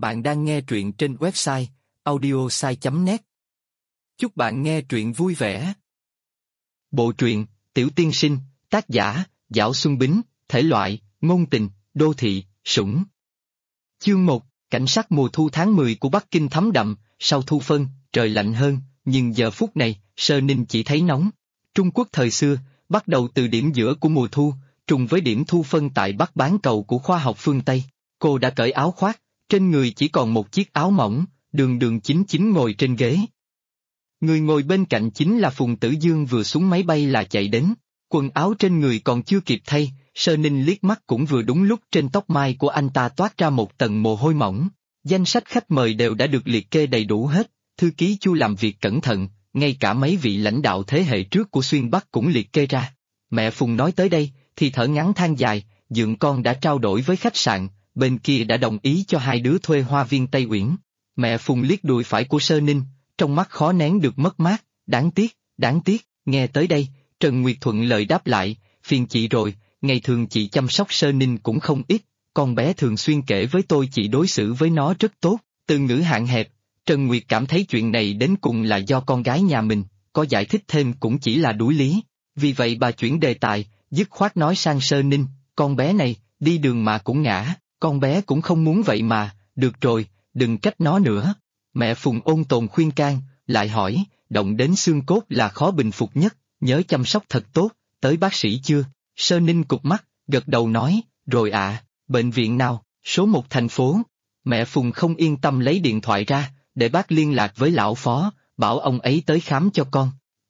Bạn đang nghe truyện trên website audiosai.net. Chúc bạn nghe truyện vui vẻ. Bộ truyện Tiểu Tiên Sinh, tác giả Giảo Xuân Bính, thể loại ngôn tình, đô thị, sủng. Chương 1, cảnh sắc mùa thu tháng 10 của Bắc Kinh thấm đậm, sau thu phân, trời lạnh hơn, nhưng giờ phút này, Sơ Ninh chỉ thấy nóng. Trung Quốc thời xưa, bắt đầu từ điểm giữa của mùa thu, trùng với điểm thu phân tại Bắc bán cầu của khoa học phương Tây. Cô đã cởi áo khoác, trên người chỉ còn một chiếc áo mỏng, đường đường chính chính ngồi trên ghế. Người ngồi bên cạnh chính là Phùng Tử Dương vừa xuống máy bay là chạy đến, quần áo trên người còn chưa kịp thay, Sơ Ninh liếc mắt cũng vừa đúng lúc trên tóc mai của anh ta toát ra một tầng mồ hôi mỏng. Danh sách khách mời đều đã được liệt kê đầy đủ hết, thư ký Chu làm việc cẩn thận, ngay cả mấy vị lãnh đạo thế hệ trước của Xuyên Bắc cũng liệt kê ra. Mẹ Phùng nói tới đây, thì thở ngắn than dài, dượng con đã trao đổi với khách sạn, bên kia đã đồng ý cho hai đứa thuê hoa viên Tây Uyển. Mẹ Phùng liếc đùi phải của Sơ Ninh, trong mắt khó nén được mất mát, đáng tiếc, nghe tới đây, Trần Nguyệt thuận lời đáp lại, phiền chị rồi, ngày thường chị chăm sóc Sơ Ninh cũng không ít, con bé thường xuyên kể với tôi chị đối xử với nó rất tốt, từ ngữ hạn hẹp, Trần Nguyệt cảm thấy chuyện này đến cùng là do con gái nhà mình, có giải thích thêm cũng chỉ là đuổi lý, vì vậy bà chuyển đề tài, dứt khoát nói sang Sơ Ninh, con bé này, đi đường mà cũng ngã. Con bé cũng không muốn vậy mà, được rồi, đừng trách nó nữa. Mẹ Phùng ôn tồn khuyên can, lại hỏi, động đến xương cốt là khó bình phục nhất, nhớ chăm sóc thật tốt, tới bác sĩ chưa? Sơ Ninh cụp mắt, gật đầu nói, rồi ạ, bệnh viện nào, số 1 thành phố. Mẹ Phùng không yên tâm lấy điện thoại ra, để bác liên lạc với lão phó, bảo ông ấy tới khám cho con.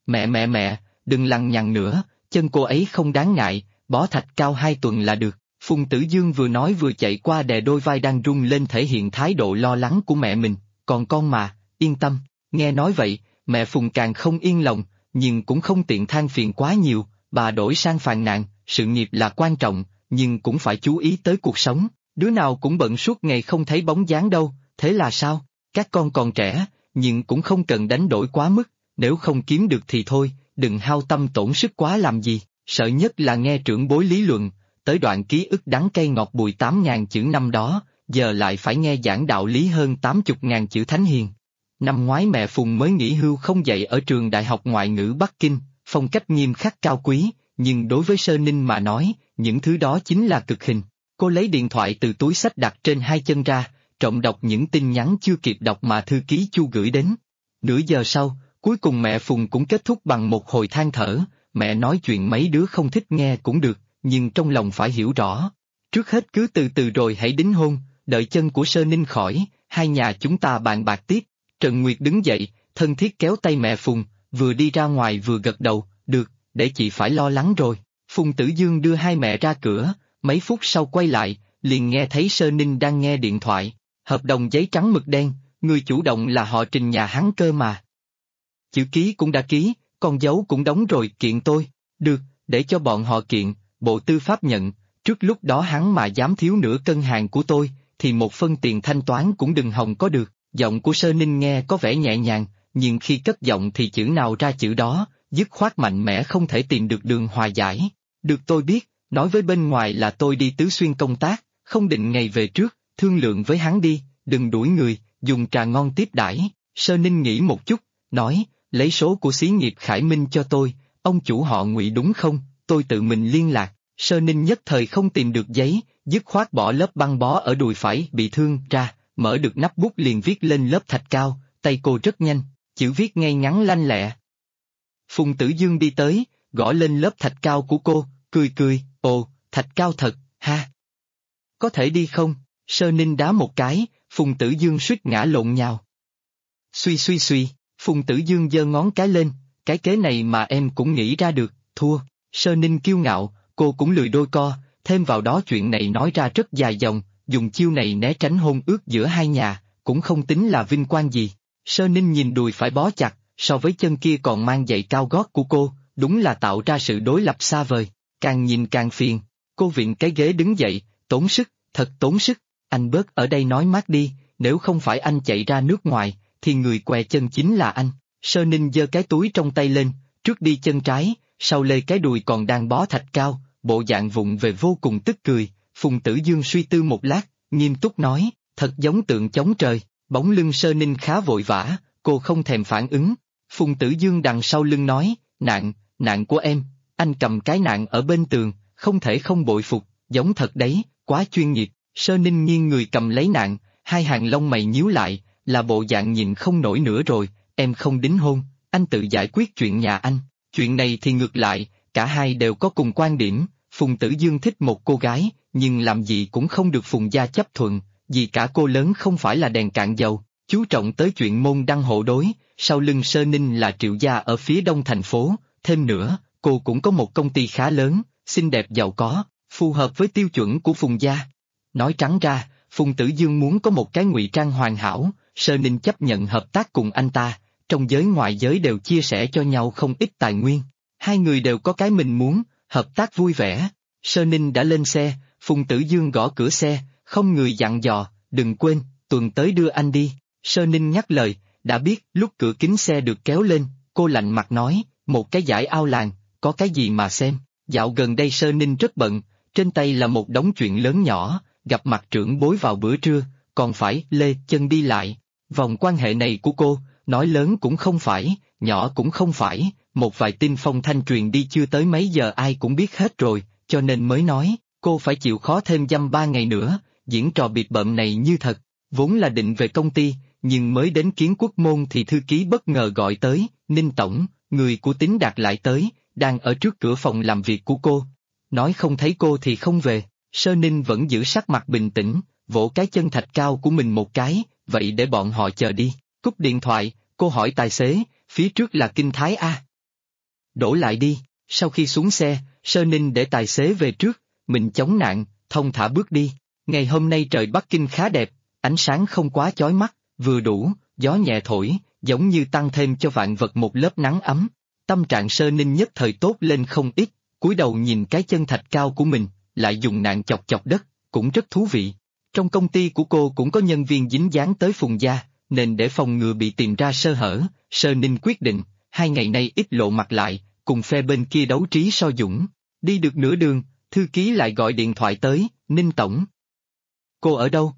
Mẹ, đừng lằng nhằng nữa, chân cô ấy không đáng ngại, bó thạch cao 2 tuần là được. Phùng Tử Dương vừa nói vừa chạy qua đè đôi vai đang rung lên thể hiện thái độ lo lắng của mẹ mình, còn con mà, yên tâm. Nghe nói vậy, mẹ Phùng càng không yên lòng, nhưng cũng không tiện than phiền quá nhiều, bà đổi sang phàn nàn, sự nghiệp là quan trọng, nhưng cũng phải chú ý tới cuộc sống, đứa nào cũng bận suốt ngày không thấy bóng dáng đâu, thế là sao? Các con còn trẻ, nhưng cũng không cần đánh đổi quá mức, nếu không kiếm được thì thôi, đừng hao tâm tổn sức quá làm gì, sợ nhất là nghe trưởng bối lý luận. Tới đoạn ký ức đắng cay ngọt bùi 8.000 chữ năm đó, giờ lại phải nghe giảng đạo lý hơn 80.000 chữ thánh hiền. Năm ngoái mẹ Phùng mới nghỉ hưu không dạy ở trường Đại học Ngoại ngữ Bắc Kinh, phong cách nghiêm khắc cao quý, nhưng đối với Sơ Ninh mà nói, những thứ đó chính là cực hình. Cô lấy điện thoại từ túi xách đặt trên hai chân ra, trộm đọc những tin nhắn chưa kịp đọc mà thư ký Chu gửi đến. Nửa giờ sau, cuối cùng mẹ Phùng cũng kết thúc bằng một hồi than thở, mẹ nói chuyện mấy đứa không thích nghe cũng được. Nhưng trong lòng phải hiểu rõ. Trước hết cứ từ từ rồi hãy đính hôn, đợi chân của Sơ Ninh khỏi, hai nhà chúng ta bàn bạc tiếp. Trần Nguyệt đứng dậy, thân thiết kéo tay mẹ Phùng, vừa đi ra ngoài vừa gật đầu, được, để chị phải lo lắng rồi. Phùng Tử Dương đưa hai mẹ ra cửa, mấy phút sau quay lại, liền nghe thấy Sơ Ninh đang nghe điện thoại. Hợp đồng giấy trắng mực đen, người chủ động là họ Trình nhà hắn cơ mà. Chữ ký cũng đã ký, con dấu cũng đóng rồi, kiện tôi. Được, để cho bọn họ kiện. Bộ Tư pháp nhận, trước lúc đó hắn mà dám thiếu nửa cân hàng của tôi, thì một phân tiền thanh toán cũng đừng hòng có được. Giọng của Sơ Ninh nghe có vẻ nhẹ nhàng, nhưng khi cất giọng thì chữ nào ra chữ đó, dứt khoát mạnh mẽ không thể tìm được đường hòa giải. Được tôi biết, nói với bên ngoài là tôi đi Tứ Xuyên công tác, không định ngày về trước, thương lượng với hắn đi, đừng đuổi người, dùng trà ngon tiếp đãi. Sơ Ninh nghĩ một chút, nói, lấy số của xí nghiệp Khải Minh cho tôi, ông chủ họ Ngụy đúng không? Tôi tự mình liên lạc. Sơ Ninh nhất thời không tìm được giấy, dứt khoát bỏ lớp băng bó ở đùi phải bị thương ra, mở được nắp bút liền viết lên lớp thạch cao, tay cô rất nhanh, chữ viết ngay ngắn lanh lẹ. Phùng Tử Dương đi tới, gõ lên lớp thạch cao của cô, cười, ồ, thạch cao thật, ha. Có thể đi không? Sơ Ninh đá một cái, Phùng Tử Dương suýt ngã lộn nhào. Suy, Phùng Tử Dương giơ ngón cái lên, cái kế này mà em cũng nghĩ ra được, thua. Sơ Ninh kiêu ngạo, cô cũng lười đôi co, thêm vào đó chuyện này nói ra rất dài dòng, dùng chiêu này né tránh hôn ước giữa hai nhà, cũng không tính là vinh quang gì. Sơ Ninh nhìn đùi phải bó chặt, so với chân kia còn mang giày cao gót của cô, đúng là tạo ra sự đối lập xa vời, càng nhìn càng phiền. Cô viện cái ghế đứng dậy, tốn sức, thật tốn sức, anh bớt ở đây nói mát đi, nếu không phải anh chạy ra nước ngoài, thì người què chân chính là anh. Sơ Ninh giơ cái túi trong tay lên, trước đi chân trái, sau lê cái đùi còn đang bó thạch cao, bộ dạng vụng về vô cùng tức cười. Phùng Tử Dương suy tư một lát, nghiêm túc nói, thật giống tượng chống trời. Bóng lưng Sơ Ninh khá vội vã, cô không thèm phản ứng. Phùng Tử Dương đằng sau lưng nói, nạn của em, anh cầm cái nạn ở bên tường, không thể không bội phục, giống thật đấy, quá chuyên nghiệp. Sơ Ninh nghiêng người cầm lấy nạn, hai hàng lông mày nhíu lại, là bộ dạng nhịn không nổi nữa rồi, em không đính hôn, anh tự giải quyết chuyện nhà anh. Chuyện này thì ngược lại, cả hai đều có cùng quan điểm, Phùng Tử Dương thích một cô gái, nhưng làm gì cũng không được Phùng gia chấp thuận, vì cả cô lớn không phải là đèn cạn dầu, chú trọng tới chuyện môn đăng hộ đối, sau lưng Sơ Ninh là Triệu gia ở phía đông thành phố, thêm nữa, cô cũng có một công ty khá lớn, xinh đẹp giàu có, phù hợp với tiêu chuẩn của Phùng gia. Nói trắng ra, Phùng Tử Dương muốn có một cái ngụy trang hoàn hảo, Sơ Ninh chấp nhận hợp tác cùng anh ta, trong giới ngoại giới đều chia sẻ cho nhau không ít tài nguyên. Hai người đều có cái mình muốn, hợp tác vui vẻ. Sơ Ninh đã lên xe, Phùng Tử Dương gõ cửa xe, không người dặn dò, đừng quên, tuần tới đưa anh đi. Sơ Ninh nhắc lời, đã biết. Lúc cửa kính xe được kéo lên, cô lạnh mặt nói, một cái giải ao làng, có cái gì mà xem. Dạo gần đây Sơ Ninh rất bận, trên tay là một đống chuyện lớn nhỏ, gặp mặt trưởng bối vào bữa trưa, còn phải lê chân đi lại. Vòng quan hệ này của cô, nói lớn cũng không phải, nhỏ cũng không phải, một vài tin phong thanh truyền đi chưa tới mấy giờ ai cũng biết hết rồi, cho nên mới nói, cô phải chịu khó thêm dăm 3 ngày nữa, diễn trò bịp bợm này như thật, vốn là định về công ty, nhưng mới đến Kiến Quốc Môn thì thư ký bất ngờ gọi tới, Ninh Tổng, người của Tín Đạt lại tới, đang ở trước cửa phòng làm việc của cô. Nói không thấy cô thì không về, Sơ Ninh vẫn giữ sắc mặt bình tĩnh, vỗ cái chân thạch cao của mình một cái, vậy để bọn họ chờ đi. Cúp điện thoại, cô hỏi tài xế, phía trước là Kinh Thái A. Đổ lại đi, sau khi xuống xe, Sơ Ninh để tài xế về trước, mình chống nạn, thông thả bước đi. Ngày hôm nay trời Bắc Kinh khá đẹp, ánh sáng không quá chói mắt, vừa đủ, gió nhẹ thổi, giống như tăng thêm cho vạn vật một lớp nắng ấm. Tâm trạng Sơ Ninh nhất thời tốt lên không ít, cúi đầu nhìn cái chân thạch cao của mình, lại dùng nạn chọc chọc đất, cũng rất thú vị. Trong công ty của cô cũng có nhân viên dính dáng tới Phùng gia, nên để phòng ngừa bị tìm ra sơ hở, Sơ Ninh quyết định, 2 ngày nay ít lộ mặt lại, cùng phe bên kia đấu trí so dũng. Đi được nửa đường, thư ký lại gọi điện thoại tới, Ninh Tổng. Cô ở đâu?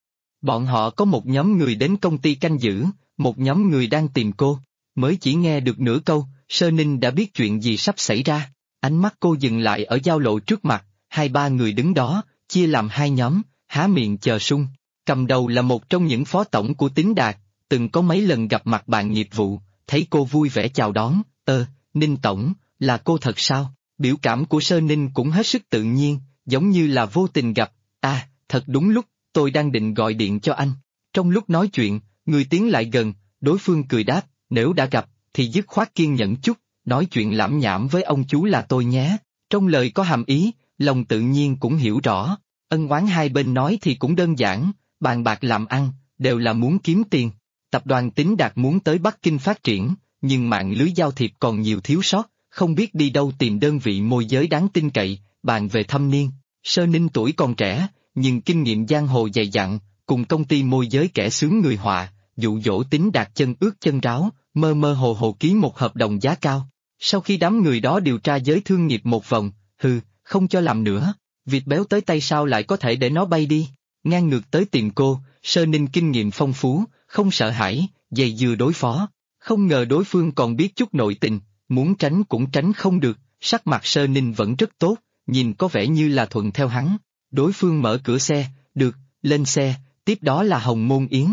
Bọn họ có một nhóm người đến công ty canh giữ, một nhóm người đang tìm cô. Mới chỉ nghe được nửa câu, Sơ Ninh đã biết chuyện gì sắp xảy ra. Ánh mắt cô dừng lại ở giao lộ trước mặt, 2-3 người đứng đó, chia làm 2 nhóm, há miệng chờ sung. Cầm đầu là một trong những phó tổng của Tín Đạt, từng có mấy lần gặp mặt bạn nghiệp vụ, thấy cô vui vẻ chào đón, Ninh Tổng, là cô thật sao? Biểu cảm của Sơ Ninh cũng hết sức tự nhiên, giống như là vô tình gặp, thật đúng lúc, tôi đang định gọi điện cho anh. Trong lúc nói chuyện, người tiến lại gần, đối phương cười đáp, nếu đã gặp, thì dứt khoát kiên nhẫn chút, nói chuyện lảm nhảm với ông chú là tôi nhé. Trong lời có hàm ý, lòng tự nhiên cũng hiểu rõ, ân oán hai bên nói thì cũng đơn giản, bàn bạc làm ăn, đều là muốn kiếm tiền. Tập đoàn Tín Đạt muốn tới Bắc Kinh phát triển, nhưng mạng lưới giao thiệp còn nhiều thiếu sót, không biết đi đâu tìm đơn vị môi giới đáng tin cậy. Bàn về thâm niên, Sơ Ninh tuổi còn trẻ, nhưng kinh nghiệm giang hồ dày dặn, cùng công ty môi giới kẻ xướng người họa, dụ dỗ Tín Đạt chân ướt chân ráo, mơ mơ hồ hồ ký một hợp đồng giá cao. Sau khi đám người đó điều tra giới thương nghiệp một vòng, không cho làm nữa, vịt béo tới tay sao lại có thể để nó bay đi. Ngang ngược tới tìm cô, Sơ Ninh kinh nghiệm phong phú, không sợ hãi, dày dừa đối phó. Không ngờ đối phương còn biết chút nội tình, muốn tránh cũng tránh không được, sắc mặt Sơ Ninh vẫn rất tốt, nhìn có vẻ như là thuận theo hắn. Đối phương mở cửa xe, được, lên xe, tiếp đó là Hồng Môn Yến.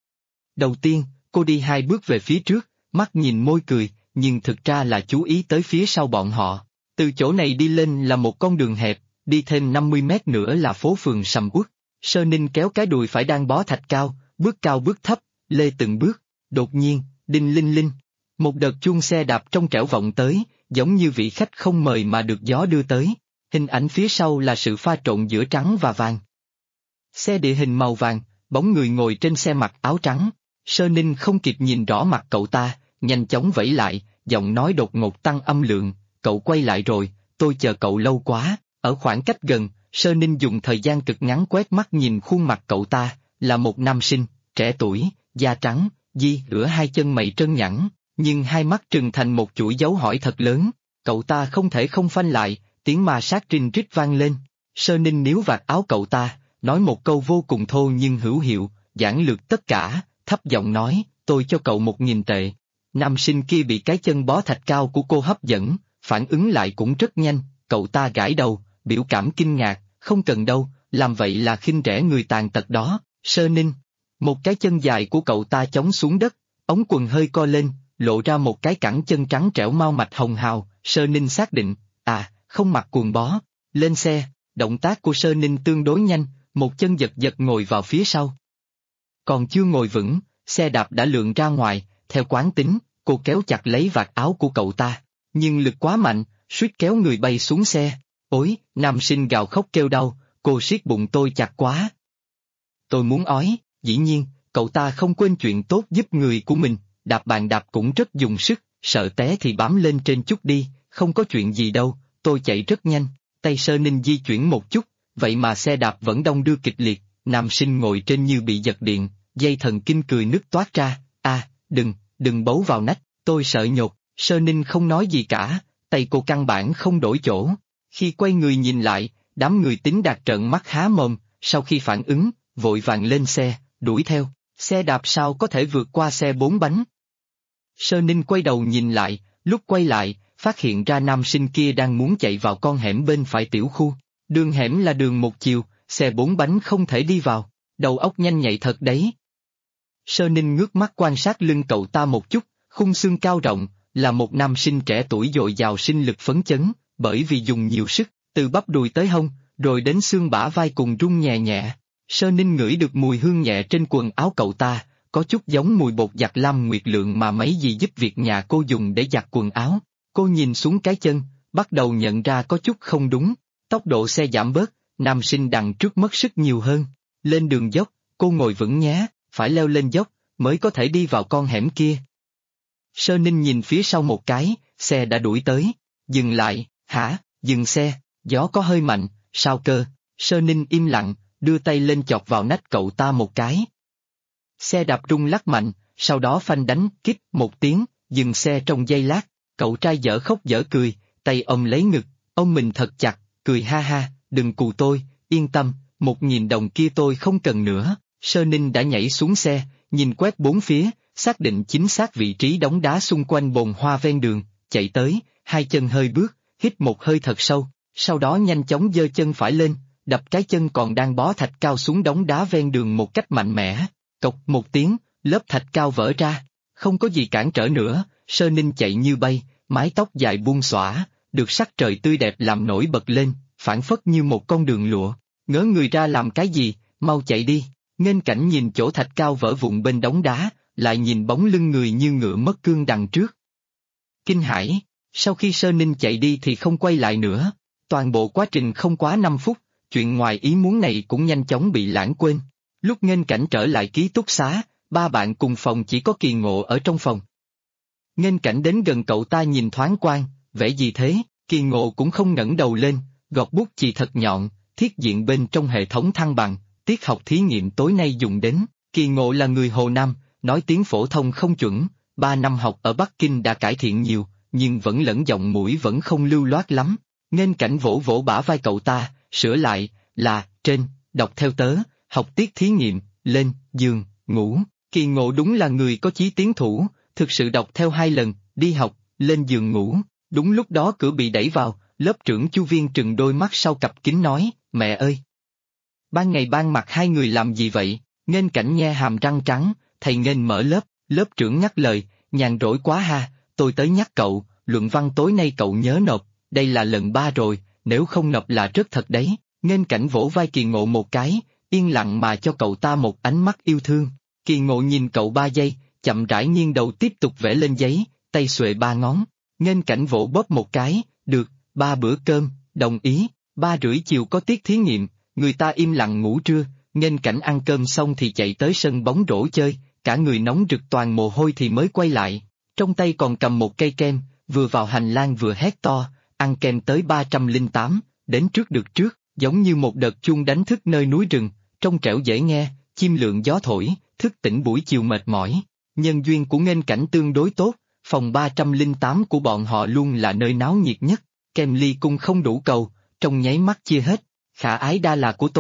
Đầu tiên, cô đi 2 bước về phía trước, mắt nhìn môi cười, nhưng thực ra là chú ý tới phía sau bọn họ. Từ chỗ này đi lên là một con đường hẹp, đi thêm 50 mét nữa là phố phường sầm uất. Sơ Ninh kéo cái đùi phải đang bó thạch cao bước thấp, lê từng bước. Đột nhiên, đinh linh linh, một đợt chuông xe đạp trong trẻo vọng tới, giống như vị khách không mời mà được gió đưa tới. Hình ảnh phía sau là sự pha trộn giữa trắng và vàng. Xe địa hình màu vàng, bóng người ngồi trên xe mặc áo trắng. Sơ Ninh không kịp nhìn rõ mặt cậu ta, nhanh chóng vẫy lại, giọng nói đột ngột tăng âm lượng, cậu quay lại rồi, tôi chờ cậu lâu quá. Ở khoảng cách gần, Sơ Ninh dùng thời gian cực ngắn quét mắt nhìn khuôn mặt cậu ta, là một nam sinh, trẻ tuổi, da trắng, giữa 2 chân mày trơn nhẵn, nhưng hai mắt trừng thành một chuỗi dấu hỏi thật lớn. Cậu ta không thể không phanh lại, tiếng ma sát rinh rít vang lên. Sơ Ninh níu vạt áo cậu ta, nói một câu vô cùng thô nhưng hữu hiệu, giản lược tất cả, thấp giọng nói, tôi cho cậu 1.000 tệ. Nam sinh kia bị cái chân bó thạch cao của cô hấp dẫn, phản ứng lại cũng rất nhanh, cậu ta gãi đầu, biểu cảm kinh ngạc, không cần đâu, làm vậy là khinh rẻ người tàn tật đó, Sơ Ninh. Một cái chân dài của cậu ta chống xuống đất, ống quần hơi co lên, lộ ra một cái cẳng chân trắng trẻo mau mạch hồng hào, Sơ Ninh xác định, không mặc quần bó, lên xe, động tác của Sơ Ninh tương đối nhanh, một chân giật giật ngồi vào phía sau. Còn chưa ngồi vững, xe đạp đã lượn ra ngoài, theo quán tính, cô kéo chặt lấy vạt áo của cậu ta, nhưng lực quá mạnh, suýt kéo người bay xuống xe. Ôi, nam sinh gào khóc kêu đau, cô siết bụng tôi chặt quá. Tôi muốn ói, dĩ nhiên, cậu ta không quên chuyện tốt giúp người của mình, đạp bàn đạp cũng rất dùng sức, sợ té thì bám lên trên chút đi, không có chuyện gì đâu, tôi chạy rất nhanh, tay Sơ Ninh di chuyển một chút, vậy mà xe đạp vẫn đong đưa kịch liệt, nam sinh ngồi trên như bị giật điện, dây thần kinh cười nứt toát ra, đừng bấu vào nách, tôi sợ nhột, Sơ Ninh không nói gì cả, tay cô căn bản không đổi chỗ. Khi quay người nhìn lại, đám người Tín Đạt trợn mắt há mồm, sau khi phản ứng, vội vàng lên xe, đuổi theo, xe đạp sao có thể vượt qua xe 4 bánh. Sơ Ninh quay đầu nhìn lại, lúc quay lại, phát hiện ra nam sinh kia đang muốn chạy vào con hẻm bên phải tiểu khu, đường hẻm là đường một chiều, xe 4 bánh không thể đi vào, đầu óc nhanh nhạy thật đấy. Sơ Ninh ngước mắt quan sát lưng cậu ta một chút, khung xương cao rộng, là một nam sinh trẻ tuổi dồi dào sinh lực phấn chấn, bởi vì dùng nhiều sức, từ bắp đùi tới hông, rồi đến xương bả vai cùng rung nhẹ nhẹ. Sơ Ninh ngửi được mùi hương nhẹ trên quần áo cậu ta, có chút giống mùi bột giặt Lam Nguyệt Lượng mà mấy dì giúp việc nhà cô dùng để giặt quần áo. Cô nhìn xuống cái chân, bắt đầu nhận ra có chút không đúng, tốc độ xe giảm bớt, nam sinh đằng trước mất sức nhiều hơn. Lên đường dốc, cô ngồi vững nhé, phải leo lên dốc, mới có thể đi vào con hẻm kia. Sơ Ninh nhìn phía sau một cái, xe đã đuổi tới, dừng lại, dừng xe, gió có hơi mạnh, sao cơ, Sơ Ninh im lặng, đưa tay lên chọc vào nách cậu ta một cái. Xe đạp rung lắc mạnh, sau đó phanh đánh, kích một tiếng, dừng xe trong giây lát, cậu trai dở khóc dở cười, tay ôm lấy ngực, ôm mình thật chặt, cười ha ha, đừng cù tôi, yên tâm, 1.000 đồng kia tôi không cần nữa. Sơ Ninh đã nhảy xuống xe, nhìn quét bốn phía, xác định chính xác vị trí đống đá xung quanh bồn hoa ven đường, chạy tới, hai chân hơi bước, hít một hơi thật sâu, sau đó nhanh chóng giơ chân phải lên, đập cái chân còn đang bó thạch cao xuống đống đá ven đường một cách mạnh mẽ, cộc một tiếng, lớp thạch cao vỡ ra, không có gì cản trở nữa, Sơ Ninh chạy như bay, mái tóc dài buông xõa, được sắc trời tươi đẹp làm nổi bật lên, phảng phất như một con đường lụa, ngớ người ra làm cái gì, mau chạy đi. Nghênh Cảnh nhìn chỗ thạch cao vỡ vụn bên đống đá, lại nhìn bóng lưng người như ngựa mất cương đằng trước. Kinh hãi, sau khi Sơ Ninh chạy đi thì không quay lại nữa, toàn bộ quá trình không quá 5 phút, chuyện ngoài ý muốn này cũng nhanh chóng bị lãng quên. Lúc Nghênh Cảnh trở lại ký túc xá, ba bạn cùng phòng chỉ có Kỳ Ngộ ở trong phòng. Nghênh Cảnh đến gần cậu ta nhìn thoáng qua, vẽ gì thế, Kỳ Ngộ cũng không ngẩng đầu lên, gọt bút chì thật nhọn, thiết diện bên trong hệ thống thăng bằng. Tiết học thí nghiệm tối nay dùng đến, Kỳ Ngộ là người Hồ Nam, nói tiếng phổ thông không chuẩn, 3 năm học ở Bắc Kinh đã cải thiện nhiều, nhưng vẫn lẫn giọng mũi vẫn không lưu loát lắm. Nghênh Cảnh vỗ vỗ bả vai cậu ta, sửa lại, là, trên, đọc theo tớ, học tiết thí nghiệm, lên, giường, ngủ. Kỳ Ngộ đúng là người có chí tiến thủ, thực sự đọc theo 2 lần, đi học, lên giường ngủ. Đúng lúc đó cửa bị đẩy vào, lớp trưởng Chu Viên trừng đôi mắt sau cặp kính nói, mẹ ơi! Ban ngày ban mặt hai người làm gì vậy? Nghênh Cảnh nhe hàm răng trắng, thầy Nghênh mở lớp, lớp trưởng ngắt lời, nhàn rỗi quá ha, tôi tới nhắc cậu, luận văn tối nay cậu nhớ nộp, đây là lần 3 rồi, nếu không nộp là rất thật đấy. Nghênh Cảnh vỗ vai Kỳ Ngộ một cái, yên lặng mà cho cậu ta một ánh mắt yêu thương. Kỳ Ngộ nhìn cậu 3 giây, chậm rãi nghiêng đầu tiếp tục vẽ lên giấy, tay xuề 3 ngón. Nghênh Cảnh vỗ bóp một cái, được, 3 bữa cơm, đồng ý, 3 rưỡi chiều có tiết thí nghiệm. Người ta im lặng ngủ trưa, Nghênh Cảnh ăn cơm xong thì chạy tới sân bóng rổ chơi, cả người nóng rực toàn mồ hôi thì mới quay lại. Trong tay còn cầm một cây kem, vừa vào hành lang vừa hét to, ăn kem tới 308, đến trước được trước, giống như một đợt chuông đánh thức nơi núi rừng, trong trẻo dễ nghe, chim lượn gió thổi, thức tỉnh buổi chiều mệt mỏi. Nhân duyên của Nghênh Cảnh tương đối tốt, phòng 308 của bọn họ luôn là nơi náo nhiệt nhất, kem ly cung không đủ cầu, trong nháy mắt chia hết. Khả ái đa là của tôi,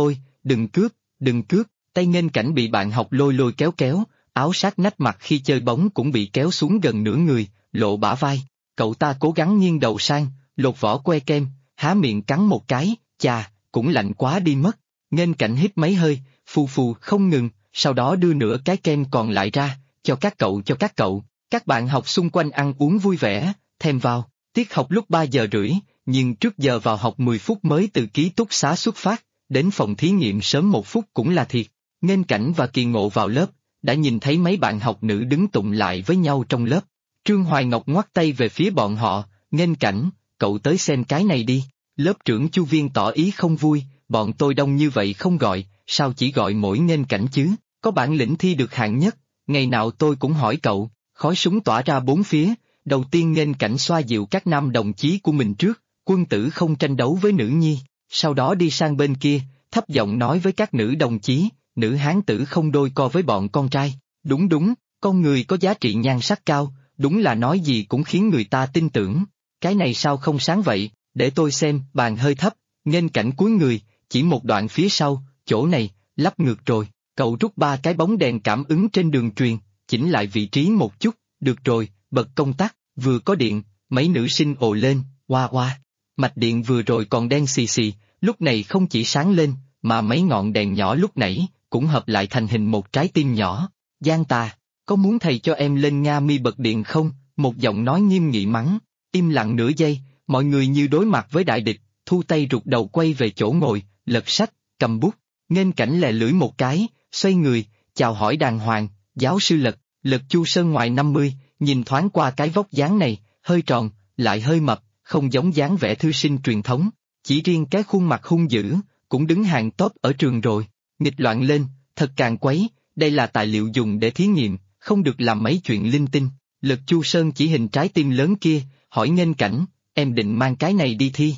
đừng cướp, đừng cướp, tay Nghênh Cảnh bị bạn học lôi lôi kéo kéo, áo sát nách mặt khi chơi bóng cũng bị kéo xuống gần nửa người, lộ bả vai. Cậu ta cố gắng nghiêng đầu sang, lột vỏ que kem, há miệng cắn một cái, chà, cũng lạnh quá đi mất. Nghênh Cảnh hít mấy hơi, phù phù không ngừng, sau đó đưa nửa cái kem còn lại ra, cho các cậu cho các cậu. Các bạn học xung quanh ăn uống vui vẻ, thèm vào. Tiết học lúc 3 giờ rưỡi, nhưng trước giờ vào học 10 phút mới từ ký túc xá xuất phát, đến phòng thí nghiệm sớm 1 phút cũng là thiệt. Nghênh Cảnh và Kỳ Ngộ vào lớp, đã nhìn thấy mấy bạn học nữ đứng tụng lại với nhau trong lớp. Trương Hoài Ngọc ngoắt tay về phía bọn họ, Nghênh Cảnh, cậu tới xem cái này đi. Lớp trưởng Chu Viên tỏ ý không vui, bọn tôi đông như vậy không gọi, sao chỉ gọi mỗi Nghênh Cảnh chứ, có bản lĩnh thi được hạng nhất, ngày nào tôi cũng hỏi cậu. Khói súng tỏa ra bốn phía, đầu tiên Nghênh Cảnh xoa dịu các nam đồng chí của mình trước, quân tử không tranh đấu với nữ nhi, sau đó đi sang bên kia, thấp giọng nói với các nữ đồng chí, nữ hán tử không đôi co với bọn con trai, đúng đúng, con người có giá trị nhan sắc cao, đúng là nói gì cũng khiến người ta tin tưởng, cái này sao không sáng vậy, để tôi xem, bàn hơi thấp, Nghênh Cảnh cúi người, chỉ một đoạn phía sau, chỗ này, lắp ngược rồi, cậu rút 3 cái bóng đèn cảm ứng trên đường truyền, chỉnh lại vị trí một chút, được rồi, bật công tắc, vừa có điện, mấy nữ sinh ồ lên, oa oa. Mạch điện vừa rồi còn đen xì xì, lúc này không chỉ sáng lên, mà mấy ngọn đèn nhỏ lúc nãy, cũng hợp lại thành hình một trái tim nhỏ. Giang Tà, có muốn thầy cho em lên Nga mi bật điện không? Một giọng nói nghiêm nghị mắng, im lặng nửa giây, mọi người như đối mặt với đại địch, thu tay rụt đầu quay về chỗ ngồi, lật sách, cầm bút, Nghênh Cảnh lè lưỡi một cái, xoay người, chào hỏi đàng hoàng, giáo sư Lật Chu Sơn ngoài 50, nhìn thoáng qua cái vóc dáng này, hơi tròn, lại hơi mập, không giống dáng vẻ thư sinh truyền thống, chỉ riêng cái khuôn mặt hung dữ, cũng đứng hàng top ở trường rồi, nghịch loạn lên, thật càng quấy, đây là tài liệu dùng để thí nghiệm, không được làm mấy chuyện linh tinh. Lật Chu Sơn chỉ hình trái tim lớn kia, hỏi Nghênh Cảnh, em định mang cái này đi thi?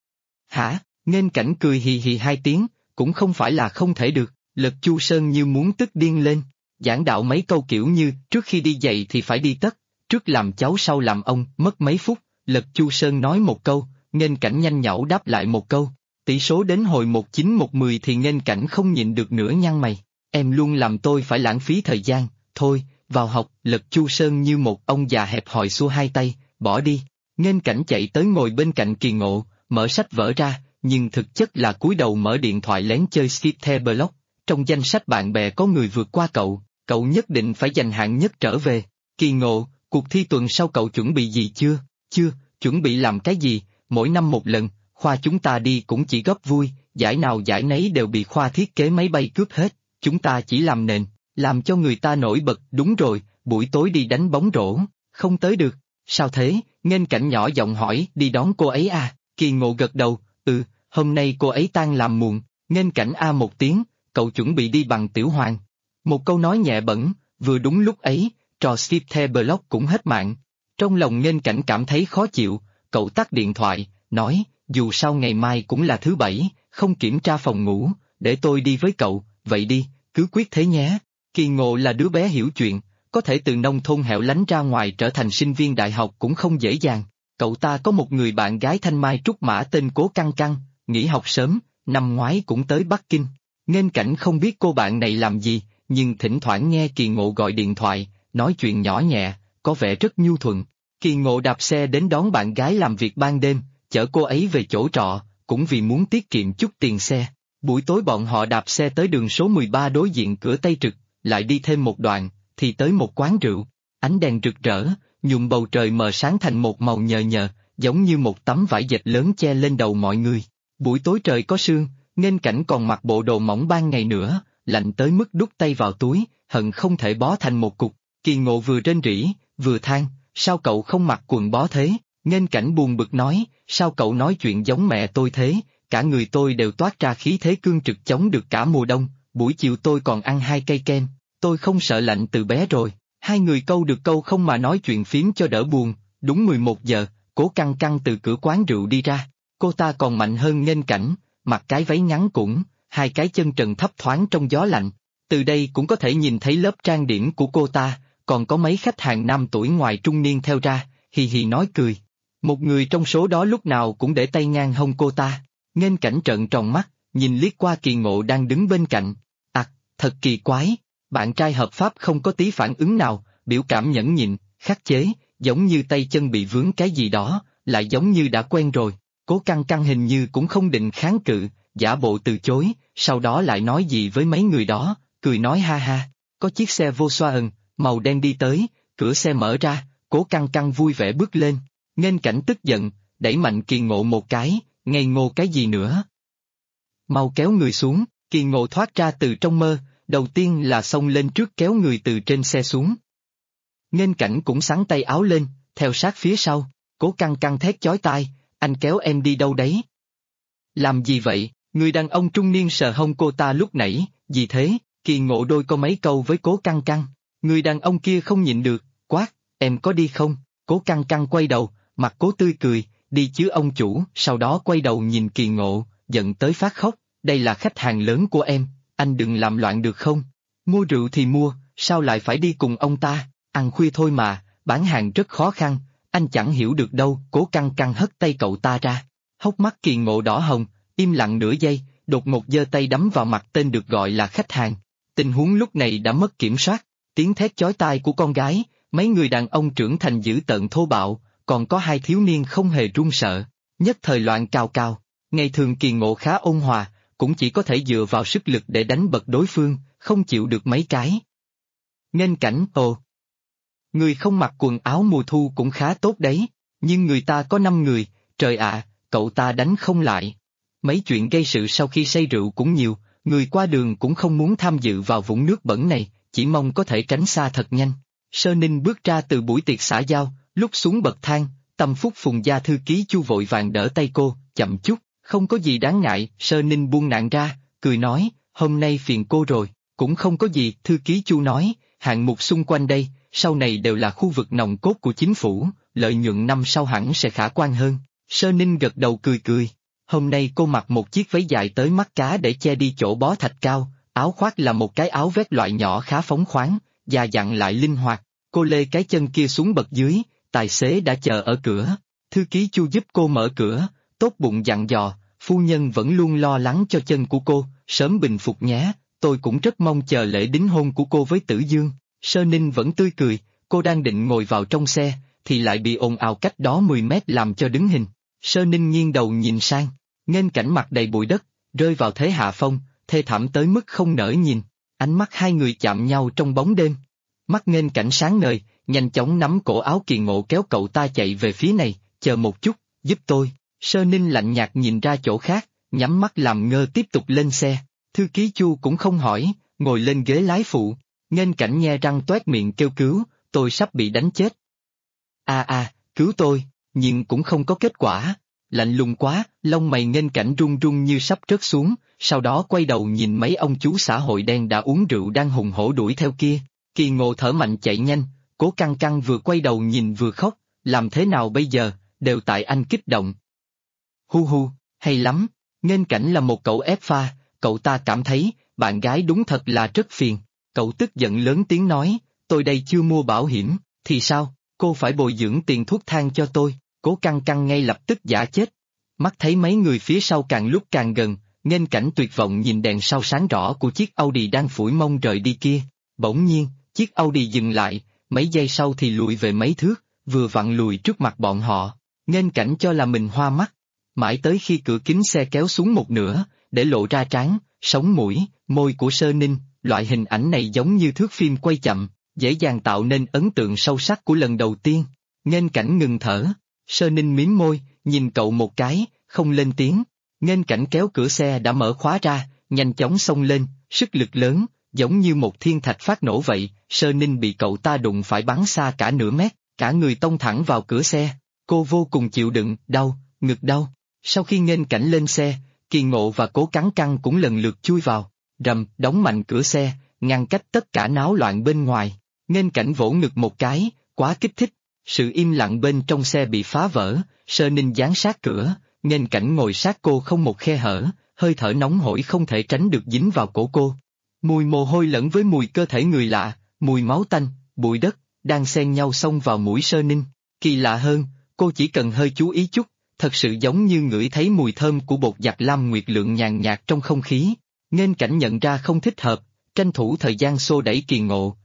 Hả? Nghênh Cảnh cười hì hì 2 tiếng, cũng không phải là không thể được, Lật Chu Sơn như muốn tức điên lên. Giảng đạo mấy câu kiểu như, trước khi đi dạy thì phải đi tất, trước làm cháu sau làm ông, mất mấy phút, Lật Chu Sơn nói một câu, Nghênh Cảnh nhanh nhảu đáp lại một câu, tỷ số đến hồi 19-10 thì Nghênh Cảnh không nhịn được nữa nhăn mày, em luôn làm tôi phải lãng phí thời gian, thôi, vào học, Lật Chu Sơn như một ông già hẹp hòi xua hai tay, bỏ đi, Nghênh Cảnh chạy tới ngồi bên cạnh Kỳ Ngộ, mở sách vở ra, nhưng thực chất là cúi đầu mở điện thoại lén chơi Skip the Block, trong danh sách bạn bè có người vượt qua cậu nhất định phải giành hạng nhất trở về. Kỳ Ngộ, cuộc thi tuần sau cậu chuẩn bị gì chưa? Chưa, chuẩn bị làm cái gì, mỗi năm một lần, khoa chúng ta đi cũng chỉ góp vui, giải nào giải nấy đều bị khoa thiết kế máy bay cướp hết, chúng ta chỉ làm nền, làm cho người ta nổi bật, đúng rồi, buổi tối đi đánh bóng rổ, không tới được, sao thế, Nghênh Cảnh nhỏ giọng hỏi, đi đón cô ấy à, Kỳ Ngộ gật đầu, hôm nay cô ấy tan làm muộn, Nghênh Cảnh a một tiếng, cậu chuẩn bị đi bằng Tiểu Hoàng. Một câu nói nhẹ bẫng, vừa đúng lúc ấy, trò Skip the Block cũng hết mạng. Trong lòng Nghênh Cảnh cảm thấy khó chịu, cậu tắt điện thoại, nói, dù sao ngày mai cũng là thứ Bảy, không kiểm tra phòng ngủ, để tôi đi với cậu, vậy đi, cứ quyết thế nhé. Kỳ Ngộ là đứa bé hiểu chuyện, có thể từ nông thôn hẻo lánh ra ngoài trở thành sinh viên đại học cũng không dễ dàng. Cậu ta có một người bạn gái thanh mai trúc mã tên Cố Căng Căng, nghỉ học sớm, năm ngoái cũng tới Bắc Kinh. Nghênh Cảnh không biết cô bạn này làm gì, nhưng thỉnh thoảng nghe Kỳ Ngộ gọi điện thoại, nói chuyện nhỏ nhẹ, có vẻ rất nhu thuận. Kỳ Ngộ đạp xe đến đón bạn gái làm việc ban đêm, chở cô ấy về chỗ trọ, cũng vì muốn tiết kiệm chút tiền xe. Buổi tối bọn họ đạp xe tới đường số 13 đối diện cửa Tây Trực, lại đi thêm một đoạn, thì tới một quán rượu. Ánh đèn rực rỡ, nhuộm bầu trời mờ sáng thành một màu nhờ nhờ, giống như một tấm vải dệt lớn che lên đầu mọi người. Buổi tối trời có sương, Nghênh Cảnh còn mặc bộ đồ mỏng ban ngày nữa, lạnh tới mức đút tay vào túi, hận không thể bó thành một cục. Kỳ Ngộ vừa rên rỉ, vừa than, sao cậu không mặc quần bó thế? Nghênh Cảnh buồn bực nói, sao cậu nói chuyện giống mẹ tôi thế? Cả người tôi đều toát ra khí thế cương trực chống được cả mùa đông, buổi chiều tôi còn ăn 2 cây kem, tôi không sợ lạnh từ bé rồi. Hai người câu được câu không mà nói chuyện phím cho đỡ buồn, đúng 11 giờ, Cố Căng Căng từ cửa quán rượu đi ra. Cô ta còn mạnh hơn Nghênh Cảnh, mặc cái váy ngắn cũng, 2 cái chân trần thấp thoáng trong gió lạnh. Từ đây cũng có thể nhìn thấy lớp trang điểm của cô ta, còn có mấy khách hàng nam tuổi ngoài trung niên theo ra, hì hì nói cười. Một người trong số đó lúc nào cũng để tay ngang hông cô ta. Nghênh Cảnh trợn tròn mắt, nhìn liếc qua Kỳ Ngộ đang đứng bên cạnh. Thật kỳ quái, bạn trai hợp pháp không có tí phản ứng nào, biểu cảm nhẫn nhịn, khắc chế, giống như tay chân bị vướng cái gì đó, lại giống như đã quen rồi. Cố Căng Căng hình như cũng không định kháng cự, giả bộ từ chối, sau đó lại nói gì với mấy người đó, cười nói ha ha. Có chiếc xe Volkswagen, màu đen đi tới, cửa xe mở ra, Cố Căng Căng vui vẻ bước lên, nghênh cảnh tức giận, đẩy mạnh Kỳ Ngộ một cái, ngây ngô cái gì nữa. Mau kéo người xuống, Kỳ Ngộ thoát ra từ trong mơ, đầu tiên là xông lên trước kéo người từ trên xe xuống. Nghênh cảnh cũng xắn tay áo lên, theo sát phía sau, Cố Căng Căng thét chói tai, anh kéo em đi đâu đấy? Làm gì vậy? Người đàn ông trung niên sờ hông cô ta lúc nãy, gì thế? Kỳ Ngộ đôi có mấy câu với Cố Căng Căng, người đàn ông kia không nhịn được, quát, em có đi không? Cố Căng Căng quay đầu, mặt cố tươi cười, đi chứ ông chủ, sau đó quay đầu nhìn Kỳ Ngộ, giận tới phát khóc, đây là khách hàng lớn của em, anh đừng làm loạn được không? Mua rượu thì mua, sao lại phải đi cùng ông ta, ăn khuya thôi mà, bán hàng rất khó khăn, anh chẳng hiểu được đâu. Cố Căng Căng hất tay cậu ta ra, hốc mắt Kỳ Ngộ đỏ hồng, im lặng nửa giây, đột ngột giơ tay đấm vào mặt tên được gọi là khách hàng. Tình huống lúc này đã mất kiểm soát, tiếng thét chói tai của con gái, mấy người đàn ông trưởng thành dữ tợn thô bạo, còn có hai thiếu niên không hề run sợ, nhất thời loạn cào cào. Ngày thường Kỳ Ngộ khá ôn hòa, cũng chỉ có thể dựa vào sức lực để đánh bật đối phương, không chịu được mấy cái. Nghênh cảnh, ồ, người không mặc quần áo mùa thu cũng khá tốt đấy, nhưng người ta có 5 người, trời ạ, cậu ta đánh không lại. Mấy chuyện gây sự sau khi say rượu cũng nhiều, người qua đường cũng không muốn tham dự vào vũng nước bẩn này, chỉ mong có thể tránh xa thật nhanh. Sơ Ninh bước ra từ buổi tiệc xã giao, lúc xuống bậc thang, Tâm Phúc Phùng gia thư ký Chu vội vàng đỡ tay cô, chậm chút, không có gì đáng ngại. Sơ Ninh buông nạn ra, cười nói, hôm nay phiền cô rồi, cũng không có gì. Thư ký Chu nói, hạng mục xung quanh đây, sau này đều là khu vực nòng cốt của chính phủ, lợi nhuận năm sau hẳn sẽ khả quan hơn. Sơ Ninh gật đầu cười cười. Hôm nay cô mặc một chiếc váy dài tới mắt cá để che đi chỗ bó thạch cao, áo khoác là một cái áo vest loại nhỏ khá phóng khoáng, da dặn lại linh hoạt. Cô lê cái chân kia xuống bậc dưới, tài xế đã chờ ở cửa. Thư ký Chu giúp cô mở cửa, tốt bụng dặn dò, phu nhân vẫn luôn lo lắng cho chân của cô, sớm bình phục nhé, tôi cũng rất mong chờ lễ đính hôn của cô với Tử Dương. Sơ Ninh vẫn tươi cười, cô đang định ngồi vào trong xe, thì lại bị ồn ào cách đó 10 mét làm cho đứng hình. Sơ Ninh nghiêng đầu nhìn sang, nghênh cảnh mặt đầy bụi đất, rơi vào thế hạ phong, thê thảm tới mức không nỡ nhìn. Ánh mắt hai người chạm nhau trong bóng đêm. Mắt nghênh cảnh sáng ngời, nhanh chóng nắm cổ áo Kỳ Ngộ kéo cậu ta chạy về phía này, chờ một chút, giúp tôi. Sơ Ninh lạnh nhạt nhìn ra chỗ khác, nhắm mắt làm ngơ tiếp tục lên xe. Thư ký Chu cũng không hỏi, ngồi lên ghế lái phụ. Nghênh cảnh nhe răng toét miệng kêu cứu, tôi sắp bị đánh chết. Cứu tôi, nhưng cũng không có kết quả. Lạnh lùng quá, lông mày nghênh cảnh run run như sắp rớt xuống, sau đó quay đầu nhìn mấy ông chú xã hội đen đã uống rượu đang hùng hổ đuổi theo kia. Kỳ Ngộ thở mạnh chạy nhanh, Cố Căng Căng vừa quay đầu nhìn vừa khóc, làm thế nào bây giờ, đều tại anh kích động. Hu, hay lắm, nghênh cảnh là một cậu ép pha, cậu ta cảm thấy, bạn gái đúng thật là rất phiền. Cậu tức giận lớn tiếng nói, tôi đây chưa mua bảo hiểm, thì sao, cô phải bồi dưỡng tiền thuốc thang cho tôi. Cố Căng Căng ngay lập tức giả chết. Mắt thấy mấy người phía sau càng lúc càng gần, nghênh cảnh tuyệt vọng nhìn đèn sau sáng rõ của chiếc Audi đang phủi mông rời đi kia. Bỗng nhiên, chiếc Audi dừng lại, mấy giây sau thì lùi về mấy thước, vừa vặn lùi trước mặt bọn họ. Nghênh cảnh cho là mình hoa mắt. Mãi tới khi cửa kính xe kéo xuống một nửa, để lộ ra trán, sống mũi, môi của Sơ Ninh, loại hình ảnh này giống như thước phim quay chậm, dễ dàng tạo nên ấn tượng sâu sắc của lần đầu tiên. Nghênh cảnh ngừng thở. Sơ Ninh mím môi, nhìn cậu một cái, không lên tiếng. Nghênh cảnh kéo cửa xe đã mở khóa ra, nhanh chóng xông lên, sức lực lớn, giống như một thiên thạch phát nổ vậy. Sơ Ninh bị cậu ta đụng phải bắn xa cả nửa mét, cả người tông thẳng vào cửa xe. Cô vô cùng chịu đựng, đau, ngực đau. Sau khi nghênh cảnh lên xe, Kỳ Ngộ và Cố Căng Căng cũng lần lượt chui vào, rầm, đóng mạnh cửa xe, ngăn cách tất cả náo loạn bên ngoài. Nghênh cảnh vỗ ngực một cái, quá kích thích. Sự im lặng bên trong xe bị phá vỡ, Sơ Ninh dán sát cửa, nghênh cảnh ngồi sát cô không một khe hở, hơi thở nóng hổi không thể tránh được dính vào cổ cô. Mùi mồ hôi lẫn với mùi cơ thể người lạ, mùi máu tanh, bụi đất, đang xen nhau xông vào mũi Sơ Ninh. Kỳ lạ hơn, cô chỉ cần hơi chú ý chút, thật sự giống như ngửi thấy mùi thơm của bột giặt Lam Nguyệt Lượng nhàn nhạt trong không khí. Nghênh Cảnh nhận ra không thích hợp, tranh thủ thời gian xô đẩy Kỳ Ngộ,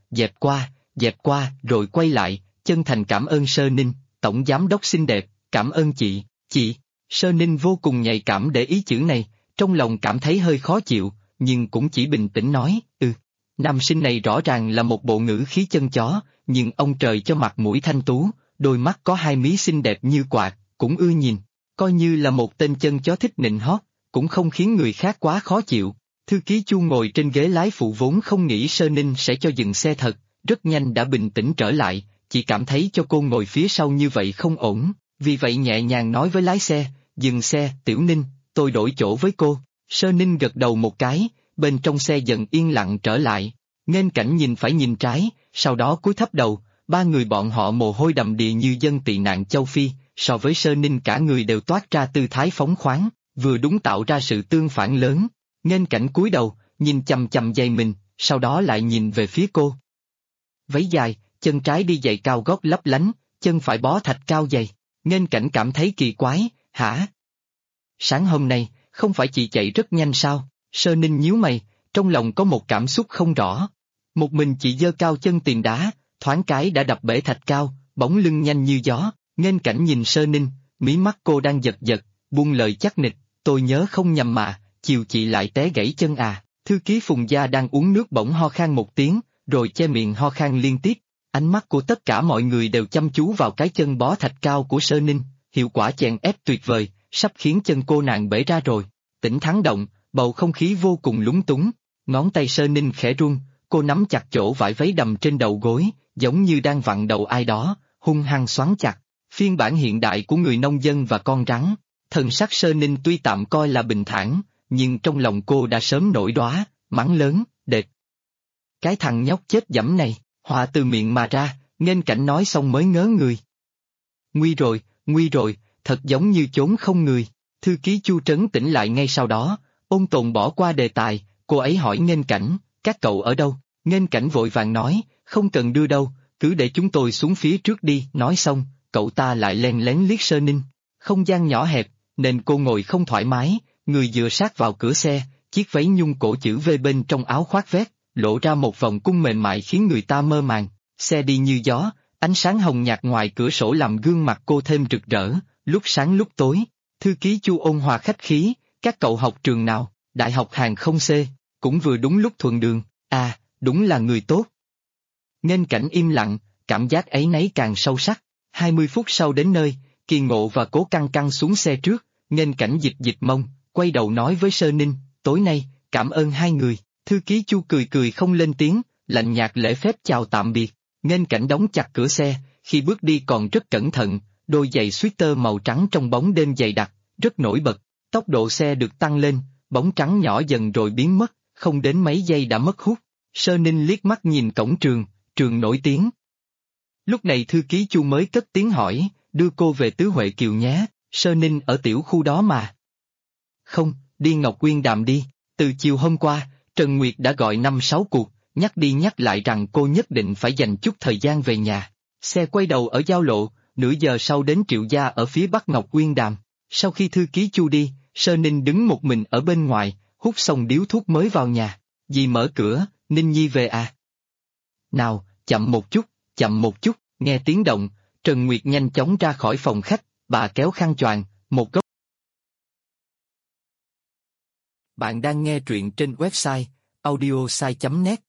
dẹp qua rồi quay lại, chân thành cảm ơn Sơ Ninh, tổng giám đốc xinh đẹp, cảm ơn chị. Sơ Ninh vô cùng nhạy cảm để ý chữ này, trong lòng cảm thấy hơi khó chịu, nhưng cũng chỉ bình tĩnh nói, nam sinh này rõ ràng là một bộ ngữ khí chân chó, nhưng ông trời cho mặt mũi thanh tú, đôi mắt có hai mí xinh đẹp như quạt, cũng ưa nhìn, coi như là một tên chân chó thích nịnh hót, cũng không khiến người khác quá khó chịu. Thư ký Chu ngồi trên ghế lái phụ vốn không nghĩ Sơ Ninh sẽ cho dừng xe thật, rất nhanh đã bình tĩnh trở lại, chỉ cảm thấy cho cô ngồi phía sau như vậy không ổn, vì vậy nhẹ nhàng nói với lái xe, dừng xe, Tiểu Ninh, tôi đổi chỗ với cô. Sơ Ninh gật đầu một cái, bên trong xe dần yên lặng trở lại, Nghênh Cảnh nhìn phải nhìn trái, sau đó cúi thấp đầu, ba người bọn họ mồ hôi đầm đìa như dân tị nạn châu Phi, so với Sơ Ninh cả người đều toát ra tư thái phóng khoáng, vừa đúng tạo ra sự tương phản lớn. Nghênh Cảnh cúi đầu, nhìn chằm chằm giày mình, sau đó lại nhìn về phía cô. Váy dài, chân trái đi giày cao gót lấp lánh, chân phải bó thạch cao giày. Nghênh Cảnh cảm thấy kỳ quái, hả? Sáng hôm nay, không phải chị chạy rất nhanh sao? Sơ Ninh nhíu mày, trong lòng có một cảm xúc không rõ. Một mình chị giơ cao chân tìm đá, thoáng cái đã đập bể thạch cao, bóng lưng nhanh như gió. Nghênh Cảnh nhìn Sơ Ninh, mí mắt cô đang giật giật, buông lời chắc nịch, tôi nhớ không nhầm mà, chiều chị lại té gãy chân à. Thư ký Phùng Gia đang uống nước bỗng ho khan một tiếng, rồi che miệng ho khan liên tiếp. Ánh mắt của tất cả mọi người đều chăm chú vào cái chân bó thạch cao của Sơ Ninh, hiệu quả chèn ép tuyệt vời, sắp khiến chân cô nàng bể ra rồi. Tỉnh Thắng động, bầu không khí vô cùng lúng túng, ngón tay Sơ Ninh khẽ run, cô nắm chặt chỗ vải váy đầm trên đầu gối, giống như đang vặn đầu ai đó, hung hăng xoắn chặt. Phiên bản hiện đại của người nông dân và con rắn, thần sắc Sơ Ninh tuy tạm coi là bình thản, nhưng trong lòng cô đã sớm nổi đoá, mắng lớn, đệt. Cái thằng nhóc chết dẫm này, họa từ miệng mà ra, Nghênh Cảnh nói xong mới ngớ người. Nguy rồi, thật giống như chốn không người. Thư ký Chu trấn tĩnh lại ngay sau đó, ôn tồn bỏ qua đề tài, cô ấy hỏi Nghênh Cảnh, các cậu ở đâu? Nghênh Cảnh vội vàng nói, không cần đưa đâu, cứ để chúng tôi xuống phía trước đi. Nói xong, cậu ta lại len lén liếc Sơ Ninh. Không gian nhỏ hẹp, nên cô ngồi không thoải mái, người dựa sát vào cửa xe, chiếc váy nhung cổ chữ V bên trong áo khoác vét, lộ ra một vòng cung mềm mại khiến người ta mơ màng. Xe đi như gió, ánh sáng hồng nhạt ngoài cửa sổ làm gương mặt cô thêm rực rỡ, lúc sáng lúc tối. Thư ký Chu ôn hòa khách khí, các cậu học trường nào? Đại học Hàng không C, cũng vừa đúng lúc thuận đường, à, đúng là người tốt. Nghênh Cảnh im lặng, cảm giác áy náy càng sâu sắc. 20 phút sau đến nơi, Kỳ Ngộ và Cố Căng Căng xuống xe trước, Nghênh Cảnh dịch mông, quay đầu nói với Sơ Ninh, tối nay, cảm ơn hai người. Thư ký Chu cười không lên tiếng, lạnh nhạt lễ phép chào tạm biệt. Nghênh Cảnh đóng chặt cửa xe, khi bước đi còn rất cẩn thận, đôi giày sweater màu trắng trong bóng đêm dày đặc, rất nổi bật. Tốc độ xe được tăng lên, bóng trắng nhỏ dần rồi biến mất, không đến mấy giây đã mất hút. Sơ Ninh liếc mắt nhìn cổng trường nổi tiếng. Lúc này thư ký Chu mới cất tiếng hỏi, đưa cô về Tứ Huệ Kiều nhé, Sơ Ninh ở tiểu khu đó mà. Không, đi Ngọc Uyên Đàm đi, từ chiều hôm qua, Trần Nguyệt đã gọi 5-6 cuộc, nhắc đi nhắc lại rằng cô nhất định phải dành chút thời gian về nhà. Xe quay đầu ở giao lộ, nửa giờ sau đến Triệu Gia ở phía bắc Ngọc Uyên Đàm. Sau khi thư ký Chu đi, Sơ Ninh đứng một mình ở bên ngoài, hút xong điếu thuốc mới vào nhà. Dì mở cửa, Ninh Nhi về à? Nào, chậm một chút, nghe tiếng động, Trần Nguyệt nhanh chóng ra khỏi phòng khách, bà kéo khăn choàng, một góc. Bạn đang nghe truyện trên website audiosai.net.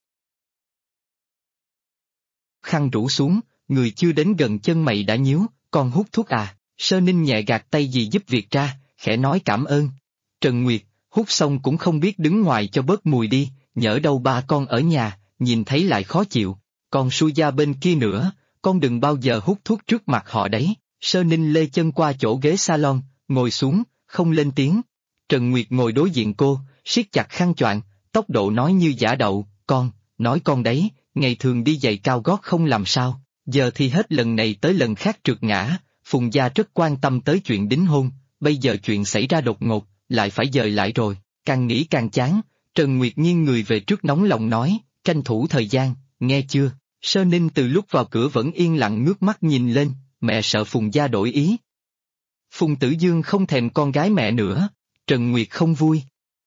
Khăn rủ xuống, người chưa đến gần chân mày đã nhíu, con hút thuốc à? Sơ Ninh nhẹ gạt tay dì giúp việc ra, khẽ nói cảm ơn. Trần Nguyệt, hút xong cũng không biết đứng ngoài cho bớt mùi đi, nhỡ đâu ba con ở nhà, nhìn thấy lại khó chịu. Còn Su Gia bên kia nữa, con đừng bao giờ hút thuốc trước mặt họ đấy. Sơ Ninh lê chân qua chỗ ghế salon, ngồi xuống, không lên tiếng. Trần Nguyệt ngồi đối diện cô, siết chặt khăn choàng, tốc độ nói như giả đậu, nói con đấy, ngày thường đi giày cao gót không làm sao, giờ thì hết lần này tới lần khác trượt ngã. Phùng Gia rất quan tâm tới chuyện đính hôn, bây giờ chuyện xảy ra đột ngột, lại phải dời lại rồi, càng nghĩ càng chán. Trần Nguyệt nghiêng người về trước nóng lòng nói, tranh thủ thời gian, nghe chưa? Sơ Ninh từ lúc vào cửa vẫn yên lặng ngước mắt nhìn lên, mẹ sợ Phùng Gia đổi ý. Phùng Tử Dương không thèm con gái mẹ nữa. Trần Nguyệt không vui.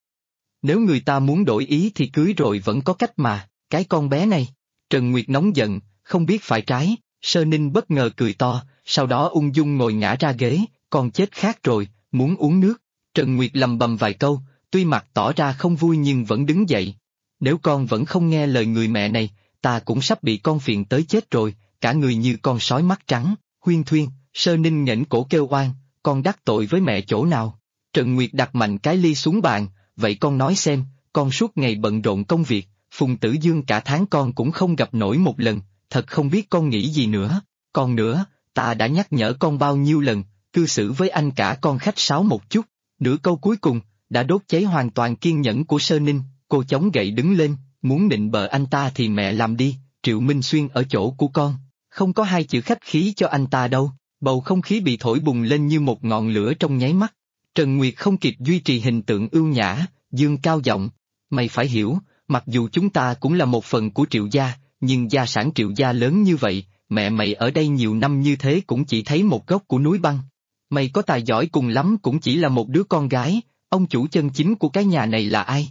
Nếu người ta muốn đổi ý thì cưới rồi vẫn có cách mà, cái con bé này. Trần Nguyệt nóng giận, không biết phải trái, Sơ Ninh bất ngờ cười to, sau đó ung dung ngồi ngã ra ghế, con chết khát rồi, muốn uống nước. Trần Nguyệt lầm bầm vài câu, tuy mặt tỏ ra không vui nhưng vẫn đứng dậy. Nếu con vẫn không nghe lời người mẹ này, ta cũng sắp bị con phiền tới chết rồi, cả người như con sói mắt trắng. Huyên thuyên, Sơ Ninh nghển cổ kêu oan, con đắc tội với mẹ chỗ nào? Trần Nguyệt đặt mạnh cái ly xuống bàn, vậy con nói xem, con suốt ngày bận rộn công việc, Phùng Tử Dương cả tháng con cũng không gặp nổi một lần, thật không biết con nghĩ gì nữa. Còn nữa, ta đã nhắc nhở con bao nhiêu lần, cư xử với anh cả con khách sáo một chút. Nửa câu cuối cùng, đã đốt cháy hoàn toàn kiên nhẫn của Sơ Ninh, cô chống gậy đứng lên, muốn nịnh bợ anh ta thì mẹ làm đi, Triệu Minh Xuyên ở chỗ của con, không có hai chữ khách khí cho anh ta đâu. Bầu không khí bị thổi bùng lên như một ngọn lửa trong nháy mắt. Trần Nguyệt không kịp duy trì hình tượng ưu nhã, dương cao giọng, mày phải hiểu, mặc dù chúng ta cũng là một phần của Triệu gia, nhưng gia sản Triệu gia lớn như vậy, mẹ mày ở đây nhiều năm như thế cũng chỉ thấy một góc của núi băng. Mày có tài giỏi cùng lắm cũng chỉ là một đứa con gái, ông chủ chân chính của cái nhà này là ai?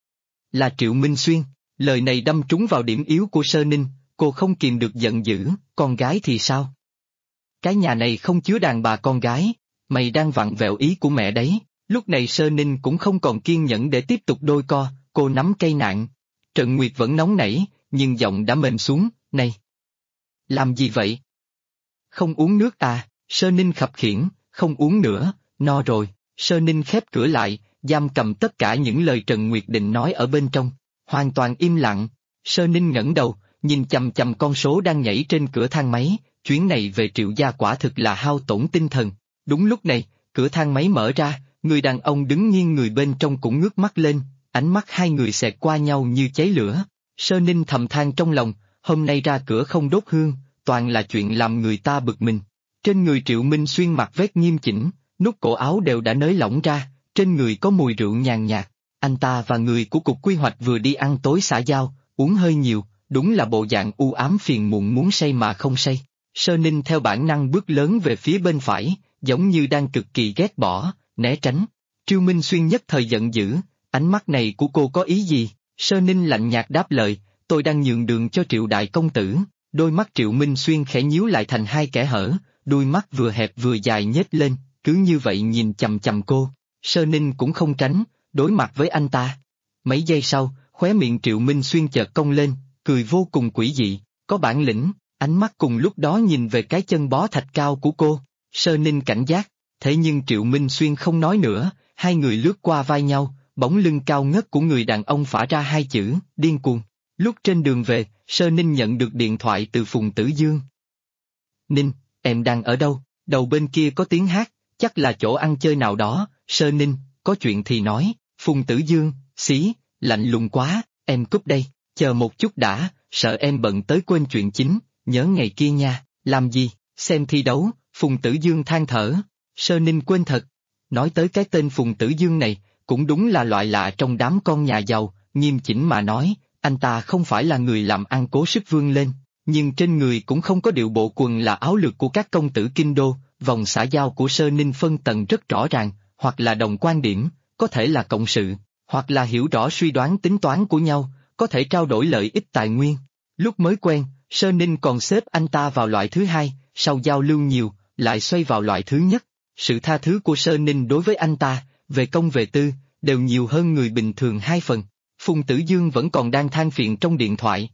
Là Triệu Minh Xuyên. Lời này đâm trúng vào điểm yếu của Sơ Ninh, cô không kìm được giận dữ, con gái thì sao? Cái nhà này không chứa đàn bà con gái, mày đang vặn vẹo ý của mẹ đấy. Lúc này Sơ Ninh cũng không còn kiên nhẫn để tiếp tục đôi co, cô nắm cây nạn. Trần Nguyệt vẫn nóng nảy, nhưng giọng đã mềm xuống, này. Làm gì vậy? Không uống nước à? Sơ Ninh khập khiễng, không uống nữa, no rồi. Sơ Ninh khép cửa lại, giam cầm tất cả những lời Trần Nguyệt định nói ở bên trong. Hoàn toàn im lặng. Sơ Ninh ngẩng đầu, nhìn chằm chằm con số đang nhảy trên cửa thang máy. Chuyến này về Triệu gia quả thực là hao tổn tinh thần. Đúng lúc này, cửa thang máy mở ra, người đàn ông đứng nghiêng người bên trong cũng ngước mắt lên, ánh mắt hai người xẹt qua nhau như cháy lửa. Sơ Ninh thầm than trong lòng, hôm nay ra cửa không đốt hương, toàn là chuyện làm người ta bực mình. Trên người Triệu Minh Xuyên mặc vest nghiêm chỉnh, nút cổ áo đều đã nới lỏng ra, trên người có mùi rượu nhàn nhạt. Anh ta và người của cục quy hoạch vừa đi ăn tối xã giao, uống hơi nhiều, đúng là bộ dạng u ám phiền muộn muốn say mà không say. Sơ Ninh theo bản năng bước lớn về phía bên phải, giống như đang cực kỳ ghét bỏ, né tránh. Triệu Minh Xuyên nhất thời giận dữ, ánh mắt này của cô có ý gì? Sơ Ninh lạnh nhạt đáp lời, tôi đang nhường đường cho Triệu đại công tử. Đôi mắt Triệu Minh Xuyên khẽ nhíu lại thành hai kẽ hở, đôi mắt vừa hẹp vừa dài nhếch lên, cứ như vậy nhìn chằm chằm cô. Sơ Ninh cũng không tránh, đối mặt với anh ta. Mấy giây sau, khóe miệng Triệu Minh Xuyên chợt cong lên, cười vô cùng quỷ dị, có bản lĩnh. Ánh mắt cùng lúc đó nhìn về cái chân bó thạch cao của cô. Sơ Ninh cảnh giác, thế nhưng Triệu Minh Xuyên không nói nữa, hai người lướt qua vai nhau, bóng lưng cao ngất của người đàn ông phả ra hai chữ, điên cuồng. Lúc trên đường về, Sơ Ninh nhận được điện thoại từ Phùng Tử Dương. Ninh, em đang ở đâu? Đầu bên kia có tiếng hát, chắc là chỗ ăn chơi nào đó. Sơ Ninh, có chuyện thì nói. Phùng Tử Dương, xí, lạnh lùng quá, em cúp đây, chờ một chút đã, sợ em bận tới quên chuyện chính, nhớ ngày kia nha. Làm gì? Xem thi đấu. Phùng Tử Dương than thở. Sơ Ninh quên thật. Nói tới cái tên Phùng Tử Dương này, cũng đúng là loại lạ trong đám con nhà giàu, nghiêm chỉnh mà nói, anh ta không phải là người làm ăn cố sức vươn lên, nhưng trên người cũng không có điệu bộ quần là áo lược của các công tử kinh đô. Vòng xã giao của Sơ Ninh phân tầng rất rõ ràng, hoặc là đồng quan điểm, có thể là cộng sự, hoặc là hiểu rõ suy đoán tính toán của nhau, có thể trao đổi lợi ích tài nguyên. Lúc mới quen, Sơ Ninh còn xếp anh ta vào loại thứ hai, sau giao lưu nhiều, lại xoay vào loại thứ nhất. Sự tha thứ của Sơ Ninh đối với anh ta, về công về tư, đều nhiều hơn người bình thường 2 phần. Phùng Tử Dương vẫn còn đang than phiền trong điện thoại.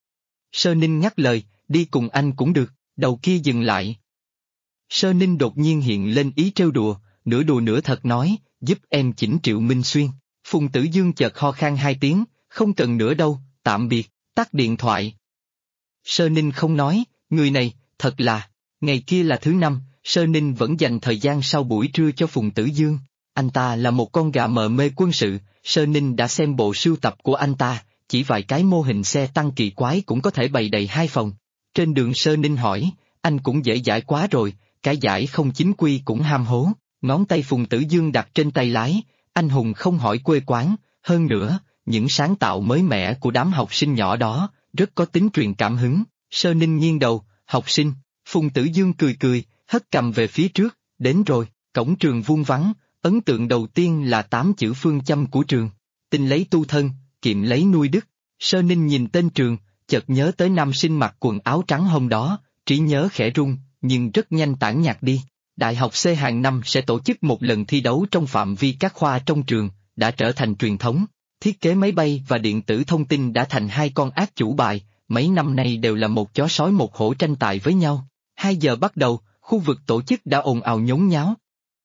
Sơ Ninh ngắt lời, đi cùng anh cũng được, đầu kia dừng lại. Sơ Ninh đột nhiên hiện lên ý trêu đùa nửa thật nói, giúp em chỉnh Triệu Minh Xuyên. Phùng Tử Dương chợt ho khan 2 tiếng, không cần nữa đâu, tạm biệt, tắt điện thoại. Sơ Ninh không nói, người này, thật là, ngày kia là thứ năm, Sơ Ninh vẫn dành thời gian sau buổi trưa cho Phùng Tử Dương. Anh ta là một con gà mờ mê quân sự, Sơ Ninh đã xem bộ sưu tập của anh ta, chỉ vài cái mô hình xe tăng kỳ quái cũng có thể bày đầy 2 phòng. Trên đường Sơ Ninh hỏi, anh cũng dễ dãi quá rồi, cái giải không chính quy cũng ham hố. Ngón tay Phùng Tử Dương đặt trên tay lái, anh hùng không hỏi quê quán, hơn nữa, những sáng tạo mới mẻ của đám học sinh nhỏ đó, rất có tính truyền cảm hứng. Sơ Ninh nghiêng đầu, học sinh. Phùng Tử Dương cười cười, hất cầm về phía trước, đến rồi. Cổng trường vuông vắn, ấn tượng đầu tiên là 8 chữ phương châm của trường. Tinh lấy tu thân, kiệm lấy nuôi đức. Sơ Ninh nhìn tên trường, chợt nhớ tới nam sinh mặc quần áo trắng hôm đó, trí nhớ khẽ rung, nhưng rất nhanh tản nhạt đi. Đại học C hàng năm sẽ tổ chức một lần thi đấu trong phạm vi các khoa trong trường, đã trở thành truyền thống. Thiết kế máy bay và điện tử thông tin đã thành hai con ác chủ bài, mấy năm nay đều là một chó sói một hổ tranh tài với nhau. 2 giờ bắt đầu, khu vực tổ chức đã ồn ào nhốn nháo.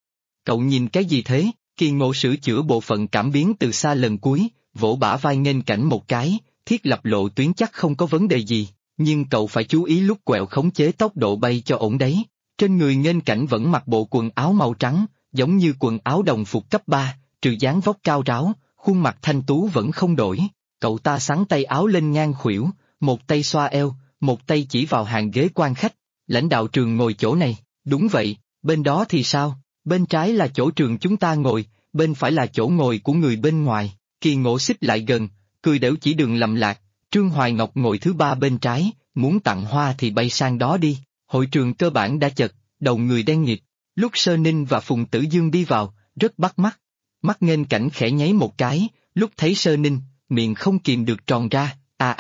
Cậu nhìn cái gì thế? Kỳ Ngộ sửa chữa bộ phận cảm biến từ xa lần cuối, vỗ bả vai nghênh cảnh một cái, thiết lập lộ tuyến chắc không có vấn đề gì, nhưng cậu phải chú ý lúc quẹo khống chế tốc độ bay cho ổn đấy. Trên người nghênh cảnh vẫn mặc bộ quần áo màu trắng, giống như quần áo đồng phục cấp 3, trừ dáng vóc cao ráo, khuôn mặt thanh tú vẫn không đổi. Cậu ta xắn tay áo lên ngang khuỷu, một tay xoa eo, một tay chỉ vào hàng ghế quan khách. Lãnh đạo trường ngồi chỗ này, đúng vậy, bên đó thì sao? Bên trái là chỗ trường chúng ta ngồi, bên phải là chỗ ngồi của người bên ngoài. Kỳ Ngộ xích lại gần, cười đểu chỉ đường lầm lạc. Trương Hoài Ngọc ngồi thứ 3 bên trái, muốn tặng hoa thì bay sang đó đi. Hội trường cơ bản đã chật, đầu người đen nghịt. Lúc Sơ Ninh và Phùng Tử Dương đi vào, rất bắt mắt. Mắt nghênh cảnh khẽ nháy một cái, lúc thấy Sơ Ninh, miệng không kìm được tròn ra.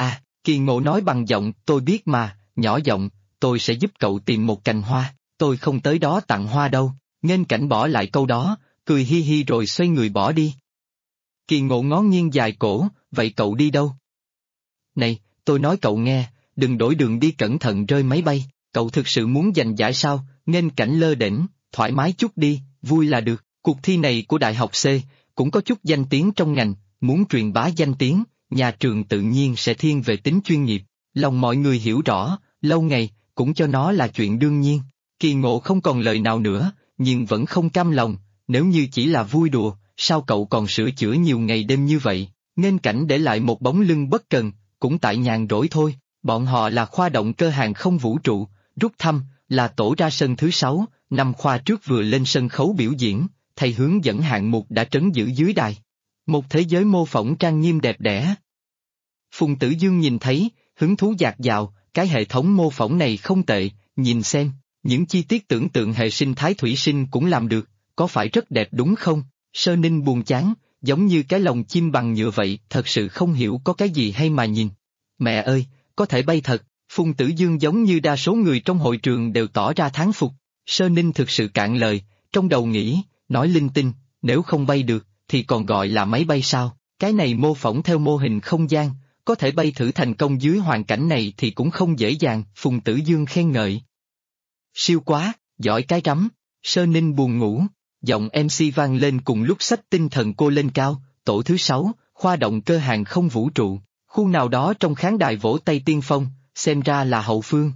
Kỳ Ngộ nói bằng giọng, tôi biết mà, nhỏ giọng, tôi sẽ giúp cậu tìm một cành hoa, tôi không tới đó tặng hoa đâu. Nghênh cảnh bỏ lại câu đó, cười hi hi rồi xoay người bỏ đi. Kỳ Ngộ ngó nghiêng dài cổ, vậy cậu đi đâu? Này, tôi nói cậu nghe, đừng đổi đường đi cẩn thận rơi máy bay, cậu thực sự muốn giành giải sao? Nghênh cảnh lơ đễnh, thoải mái chút đi, vui là được. Cuộc thi này của Đại học C, cũng có chút danh tiếng trong ngành, muốn truyền bá danh tiếng, nhà trường tự nhiên sẽ thiên về tính chuyên nghiệp. Lòng mọi người hiểu rõ, lâu ngày, cũng cho nó là chuyện đương nhiên. Kỳ Ngộ không còn lời nào nữa, nhưng vẫn không cam lòng, nếu như chỉ là vui đùa, sao cậu còn sửa chữa nhiều ngày đêm như vậy? Nghênh cảnh để lại một bóng lưng bất cần, cũng tại nhàn rỗi thôi. Bọn họ là khoa động cơ hàng không vũ trụ, rút thăm, là tổ ra sân thứ 6, năm khoa trước vừa lên sân khấu biểu diễn, thầy hướng dẫn hạng mục đã trấn giữ dưới đài. Một thế giới mô phỏng trang nghiêm đẹp đẽ. Phùng Tử Dương nhìn thấy, hứng thú dạt dào, cái hệ thống mô phỏng này không tệ, nhìn xem, những chi tiết tưởng tượng hệ sinh thái thủy sinh cũng làm được, có phải rất đẹp đúng không? Sơ Ninh buồn chán, giống như cái lồng chim bằng nhựa vậy, thật sự không hiểu có cái gì hay mà nhìn. Mẹ ơi, có thể bay thật, Phùng Tử Dương giống như đa số người trong hội trường đều tỏ ra thán phục. Sơ Ninh thực sự cạn lời, trong đầu nghĩ, nói linh tinh, nếu không bay được, thì còn gọi là máy bay sao? Cái này mô phỏng theo mô hình không gian, có thể bay thử thành công dưới hoàn cảnh này thì cũng không dễ dàng, Phùng Tử Dương khen ngợi. Siêu quá, giỏi cái rắm, Sơ Ninh buồn ngủ, giọng MC vang lên cùng lúc xách tinh thần cô lên cao, tổ thứ 6, khoa động cơ hàng không vũ trụ, khu nào đó trong khán đài vỗ tay tiên phong, xem ra là hậu phương.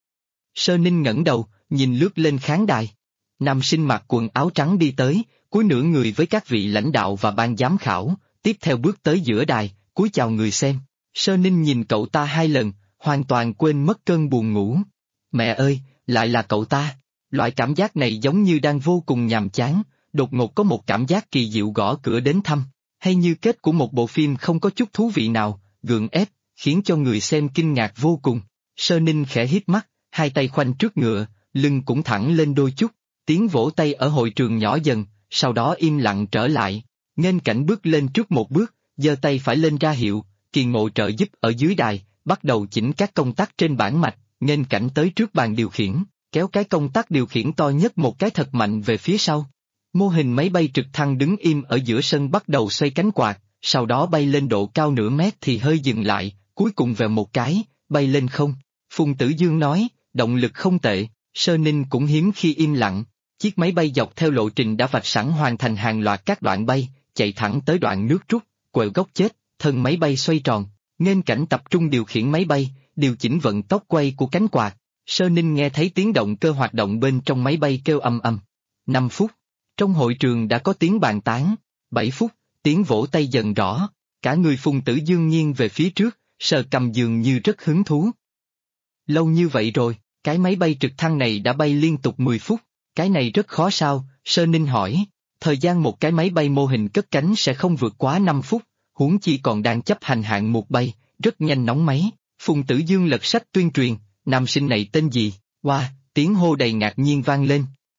Sơ Ninh ngẩng đầu, nhìn lướt lên khán đài. Nam sinh mặc quần áo trắng đi tới, cúi nửa người với các vị lãnh đạo và ban giám khảo, tiếp theo bước tới giữa đài, cúi chào người xem. Sơ Ninh nhìn cậu ta 2 lần, hoàn toàn quên mất cơn buồn ngủ. Mẹ ơi, lại là cậu ta. Loại cảm giác này giống như đang vô cùng nhàm chán, đột ngột có một cảm giác kỳ diệu gõ cửa đến thăm, hay như kết của một bộ phim không có chút thú vị nào, gượng ép, khiến cho người xem kinh ngạc vô cùng. Sơ Ninh khẽ hít mắt, 2 tay khoanh trước ngựa, lưng cũng thẳng lên đôi chút, tiếng vỗ tay ở hội trường nhỏ dần, sau đó im lặng trở lại. Nghênh cảnh bước lên trước một bước, giơ tay phải lên ra hiệu, Kỳ Ngộ trợ giúp ở dưới đài, bắt đầu chỉnh các công tắc trên bảng mạch. Nghênh cảnh tới trước bàn điều khiển, kéo cái công tắc điều khiển to nhất một cái thật mạnh về phía sau. Mô hình máy bay trực thăng đứng im ở giữa sân bắt đầu xoay cánh quạt, sau đó bay lên độ cao nửa mét thì hơi dừng lại, cuối cùng vèo một cái, bay lên không. Phùng Tử Dương nói, động lực không tệ, Sơ Ninh cũng hiếm khi im lặng. Chiếc máy bay dọc theo lộ trình đã vạch sẵn hoàn thành hàng loạt các đoạn bay, chạy thẳng tới đoạn nước rút, quẹo góc chết, thân máy bay xoay tròn. Nghênh cảnh tập trung điều khiển máy bay, điều chỉnh vận tốc quay của cánh quạt. Sơ Ninh nghe thấy tiếng động cơ hoạt động bên trong máy bay kêu ầm ầm. 5 phút. Trong hội trường đã có tiếng bàn tán. 7 phút, tiếng vỗ tay dần rõ. Cả người Phùng Tử Dương nghiêng về phía trước, sờ cầm dường như rất hứng thú. Lâu như vậy rồi, cái máy bay trực thăng này đã bay liên tục 10 phút. Cái này rất khó sao? Sơ Ninh hỏi. Thời gian một cái máy bay mô hình cất cánh sẽ không vượt quá 5 phút, huống chi còn đang chấp hành hạng mục bay, rất nhanh nóng máy. Phùng Tử Dương lật sách tuyên truyền, nam sinh này tên gì? Wow, tiếng hô đầy ngạc nhiên vang lên.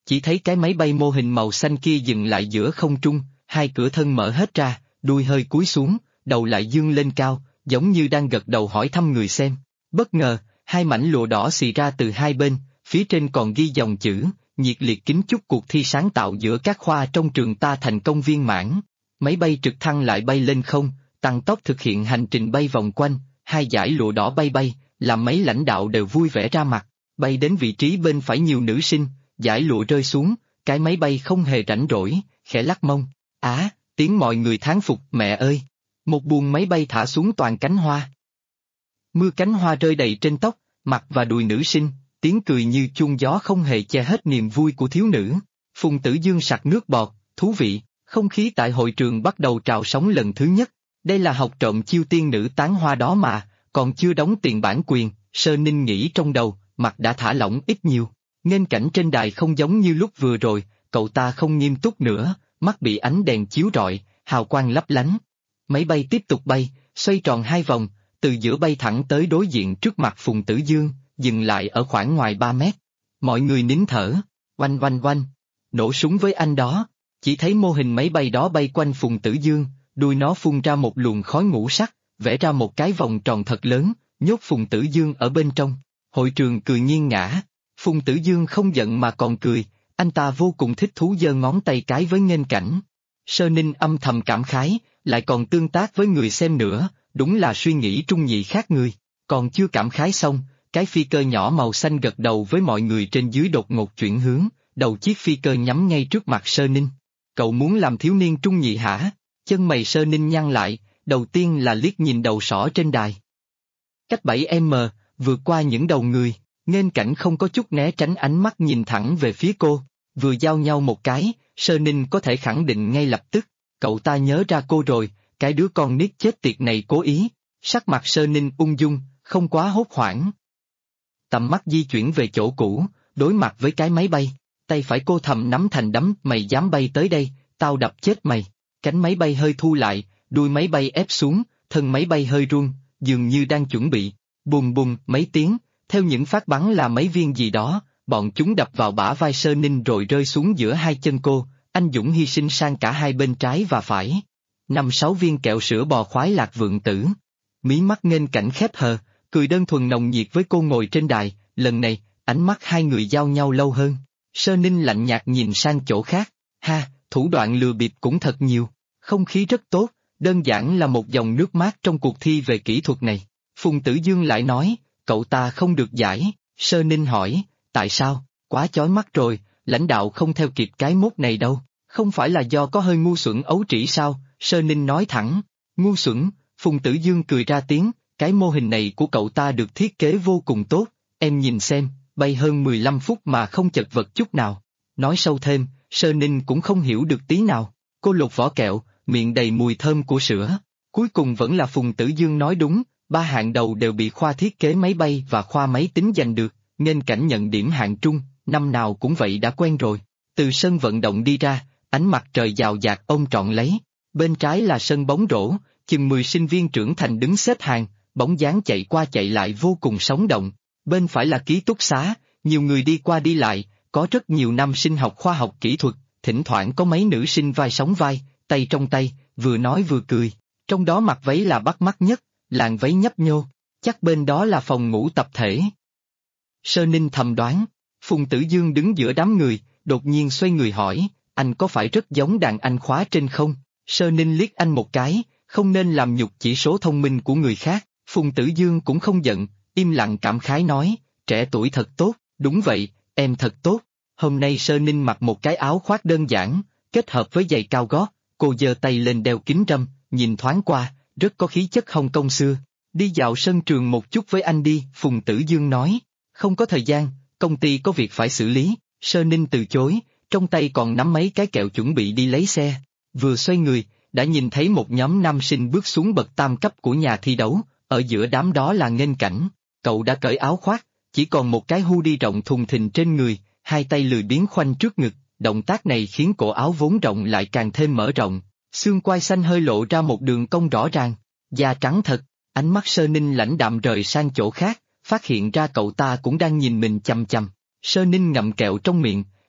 Chỉ thấy cái máy bay mô hình màu xanh kia dừng lại giữa không trung, hai cửa thân mở hết ra, đuôi hơi cúi xuống, đầu lại dương lên cao, giống như đang gật đầu hỏi thăm người xem. Bất ngờ, hai mảnh lụa đỏ xì ra từ hai bên, phía trên còn ghi dòng chữ, nhiệt liệt kính chúc cuộc thi sáng tạo giữa các khoa trong trường ta thành công viên mãn. Máy bay trực thăng lại bay lên không, tăng tốc thực hiện hành trình bay vòng quanh, hai dải lụa đỏ bay bay, làm mấy lãnh đạo đều vui vẻ ra mặt, bay đến vị trí bên phải nhiều nữ sinh, dải lụa rơi xuống, cái máy bay không hề rảnh rỗi, khẽ lắc mông. Tiếng mọi người thán phục, mẹ ơi! Một buồng máy bay thả xuống toàn cánh hoa. Mưa cánh hoa rơi đầy trên tóc, mặt và đùi nữ sinh, tiếng cười như chuông gió không hề che hết niềm vui của thiếu nữ. Phùng Tử Dương sặc nước bọt, thú vị, không khí tại hội trường bắt đầu trào sóng lần thứ nhất. Đây là học trộm chiêu tiên nữ tán hoa đó mà, còn chưa đóng tiền bản quyền, Sơ Ninh nghĩ trong đầu, mặt đã thả lỏng ít nhiều. Nghênh cảnh trên đài không giống như lúc vừa rồi, cậu ta không nghiêm túc nữa, mắt bị ánh đèn chiếu rọi, hào quang lấp lánh. Máy bay tiếp tục bay, xoay tròn hai vòng, từ giữa bay thẳng tới đối diện trước mặt Phùng Tử Dương, dừng lại ở khoảng ngoài 3 mét. Mọi người nín thở, oanh oanh oanh, nổ súng với anh đó. Chỉ thấy mô hình máy bay đó bay quanh Phùng Tử Dương, đuôi nó phun ra một luồng khói ngũ sắc, vẽ ra một cái vòng tròn thật lớn, nhốt Phùng Tử Dương ở bên trong. Hội trường cười nghiêng ngã. Phùng Tử Dương không giận mà còn cười, anh ta vô cùng thích thú giơ ngón tay cái với nghênh cảnh. Sơ Ninh âm thầm cảm khái, lại còn tương tác với người xem nữa, đúng là suy nghĩ trung nhị khác người. Còn chưa cảm khái xong, cái phi cơ nhỏ màu xanh gật đầu với mọi người trên dưới đột ngột chuyển hướng, đầu chiếc phi cơ nhắm ngay trước mặt Sơ Ninh. Cậu muốn làm thiếu niên trung nhị hả? Chân mày Sơ Ninh nhăn lại, đầu tiên là liếc nhìn đầu sỏ trên đài. Cách 7m, vượt qua những đầu người, nghênh cảnh không có chút né tránh ánh mắt nhìn thẳng về phía cô, vừa giao nhau một cái, Sơ Ninh có thể khẳng định ngay lập tức, cậu ta nhớ ra cô rồi, cái đứa con nít chết tiệt này cố ý. Sắc mặt Sơ Ninh ung dung, không quá hốt hoảng. Tầm mắt di chuyển về chỗ cũ, đối mặt với cái máy bay, tay phải cô thầm nắm thành đấm, mày dám bay tới đây, tao đập chết mày. Cánh máy bay hơi thu lại, đuôi máy bay ép xuống, thân máy bay hơi rung, dường như đang chuẩn bị. Bùm bùm mấy tiếng, theo những phát bắn là mấy viên gì đó, bọn chúng đập vào bả vai Sơ Ninh rồi rơi xuống giữa hai chân cô, anh dũng hy sinh sang cả hai bên trái và phải. 5-6 viên kẹo sữa bò khoái lạc vượng tử. Mí mắt nghênh cảnh khép hờ, cười đơn thuần nồng nhiệt với cô ngồi trên đài, lần này, ánh mắt hai người giao nhau lâu hơn. Sơ Ninh lạnh nhạt nhìn sang chỗ khác, thủ đoạn lừa bịp cũng thật nhiều, không khí rất tốt, đơn giản là một dòng nước mát trong cuộc thi về kỹ thuật này. Phùng Tử Dương lại nói, cậu ta không được giải, Sơ Ninh hỏi, tại sao, quá chói mắt rồi, lãnh đạo không theo kịp cái mốt này đâu, không phải là do có hơi ngu xuẩn ấu trĩ sao, Sơ Ninh nói thẳng, ngu xuẩn, Phùng Tử Dương cười ra tiếng, cái mô hình này của cậu ta được thiết kế vô cùng tốt, em nhìn xem, bay hơn 15 phút mà không chật vật chút nào. Nói sâu thêm, Sơ Ninh cũng không hiểu được tí nào, cô lột vỏ kẹo, miệng đầy mùi thơm của sữa. Cuối cùng vẫn là Phùng Tử Dương nói đúng, 3 hạng đầu đều bị khoa thiết kế máy bay và khoa máy tính giành được, nên cảnh nhận điểm hạng trung, năm nào cũng vậy đã quen rồi. Từ sân vận động đi ra, ánh mặt trời rào rạt ôm trọn lấy. Bên trái là sân bóng rổ, chừng 10 sinh viên trưởng thành đứng xếp hàng, bóng dáng chạy qua chạy lại vô cùng sống động. Bên phải là ký túc xá, nhiều người đi qua đi lại, có rất nhiều nam sinh học khoa học kỹ thuật, thỉnh thoảng có mấy nữ sinh vai sóng vai, tay trong tay, vừa nói vừa cười. Trong đó mặc váy là bắt mắt nhất, làn váy nhấp nhô, chắc bên đó là phòng ngủ tập thể. Sơ Ninh thầm đoán, Phùng Tử Dương đứng giữa đám người, đột nhiên xoay người hỏi, anh có phải rất giống đàn anh khóa trên không? Sơ Ninh liếc anh một cái, không nên làm nhục chỉ số thông minh của người khác. Phùng Tử Dương cũng không giận, im lặng cảm khái nói, trẻ tuổi thật tốt, đúng vậy, em thật tốt. Hôm nay Sơ Ninh mặc một cái áo khoác đơn giản, kết hợp với giày cao gót, cô giơ tay lên đeo kính râm, nhìn thoáng qua, rất có khí chất Hồng Kông xưa. Đi dạo sân trường một chút với anh đi, Phùng Tử Dương nói. Không có thời gian, công ty có việc phải xử lý. Sơ Ninh từ chối, trong tay còn nắm mấy cái kẹo chuẩn bị đi lấy xe. Vừa xoay người, đã nhìn thấy một nhóm nam sinh bước xuống bậc tam cấp của nhà thi đấu, ở giữa đám đó là nghênh cảnh. Cậu đã cởi áo khoác, chỉ còn một cái hoodie rộng thùng thình trên người, hai tay lười biếng khoanh trước ngực, động tác này khiến cổ áo vốn rộng lại càng thêm mở rộng, xương quai xanh hơi lộ ra một đường cong rõ ràng, da trắng thật. Ánh mắt Sơ Ninh lãnh đạm rời sang chỗ khác, phát hiện ra cậu ta cũng đang nhìn mình chằm chằm. Sơ Ninh ngậm kẹo trong miệng,